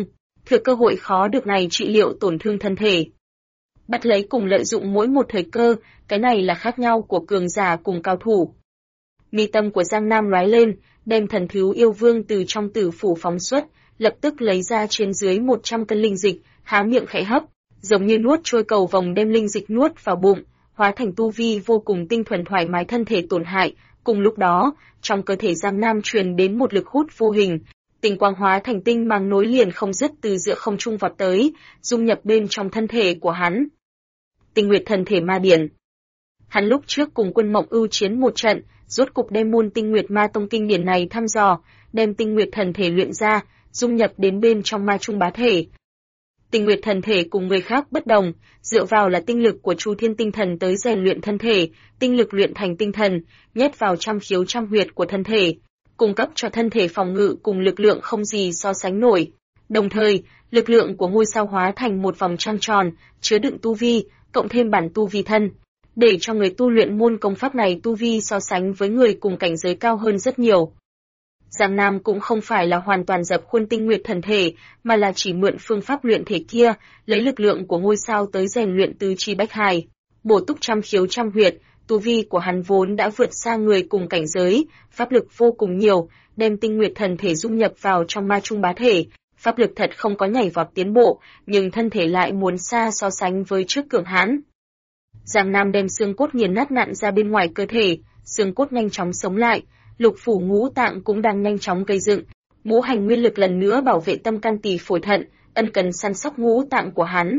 thừa cơ hội khó được này trị liệu tổn thương thân thể. Bắt lấy cùng lợi dụng mỗi một thời cơ, cái này là khác nhau của cường giả cùng cao thủ. Mi tâm của Giang Nam lóe lên, đem thần thú yêu vương từ trong tử phủ phóng xuất, lập tức lấy ra trên dưới 100 cân linh dịch, há miệng khẽ hấp, giống như nuốt trôi cầu vồng đem linh dịch nuốt vào bụng, hóa thành tu vi vô cùng tinh thuần thoải mái thân thể tổn hại. Cùng lúc đó, trong cơ thể Giang Nam truyền đến một lực hút vô hình, tinh quang hóa thành tinh mang nối liền không dứt từ giữa không trung vọt tới, dung nhập bên trong thân thể của hắn. Tinh Nguyệt thần thể ma điển. Hắn lúc trước cùng Quân Mộng Ưu chiến một trận, rốt cục đem môn Tinh Nguyệt Ma Tông kinh điển này thăm dò, đem Tinh Nguyệt thần thể luyện ra, dung nhập đến bên trong Ma Trung bá thể. Tinh Nguyệt thần thể cùng người khác bất đồng, dựa vào là tinh lực của Chu Thiên tinh thần tới rèn luyện thân thể, tinh lực luyện thành tinh thần, nhét vào trăm khiếu trăm huyệt của thân thể, cung cấp cho thân thể phòng ngự cùng lực lượng không gì so sánh nổi. Đồng thời, lực lượng của ngôi sao hóa thành một vòng trăng tròn, chứa đựng tu vi, cộng thêm bản tu vi thân, để cho người tu luyện môn công pháp này tu vi so sánh với người cùng cảnh giới cao hơn rất nhiều. Giang Nam cũng không phải là hoàn toàn dập khuôn Tinh Nguyệt thần thể, mà là chỉ mượn phương pháp luyện thể kia, lấy lực lượng của ngôi sao tới rèn luyện tứ chi bách hài, bổ túc trăm khiếu trăm huyệt. Tu vi của hắn vốn đã vượt xa người cùng cảnh giới, pháp lực vô cùng nhiều, đem Tinh Nguyệt thần thể dung nhập vào trong Ma Trung bá thể, pháp lực thật không có nhảy vọt tiến bộ, nhưng thân thể lại muốn xa so sánh với trước cường hãn. Giang Nam đem xương cốt nghiền nát nặn ra bên ngoài cơ thể, xương cốt nhanh chóng sống lại, lục phủ ngũ tạng cũng đang nhanh chóng gây dựng, ngũ hành nguyên lực lần nữa bảo vệ tâm can tỳ phổi thận, ân cần săn sóc ngũ tạng của hắn.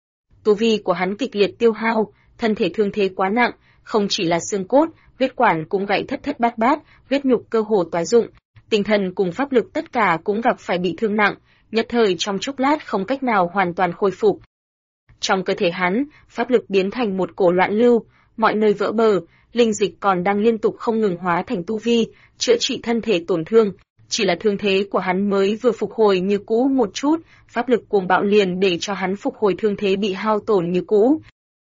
Tu vi của hắn kịch liệt tiêu hao, thân thể thương thế quá nặng, không chỉ là xương cốt, huyết quản cũng gãy thất thất bát bát, huyết nhục cơ hồ toái rụng, tinh thần cùng pháp lực tất cả cũng gặp phải bị thương nặng, nhất thời trong chốc lát không cách nào hoàn toàn khôi phục. Trong cơ thể hắn, pháp lực biến thành một cổ loạn lưu, mọi nơi vỡ bờ, linh dịch còn đang liên tục không ngừng hóa thành tu vi, chữa trị thân thể tổn thương. Chỉ là thương thế của hắn mới vừa phục hồi như cũ một chút, pháp lực cuồng bạo liền để cho hắn phục hồi thương thế bị hao tổn như cũ.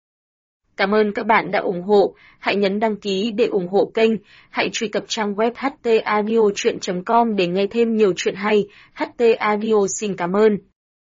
Cảm ơn các bạn đã ủng hộ, hãy nhấn đăng ký để ủng hộ kênh, hãy truy cập trang web htaudio.com để nghe thêm nhiều chuyện hay. HT Audio xin cảm ơn.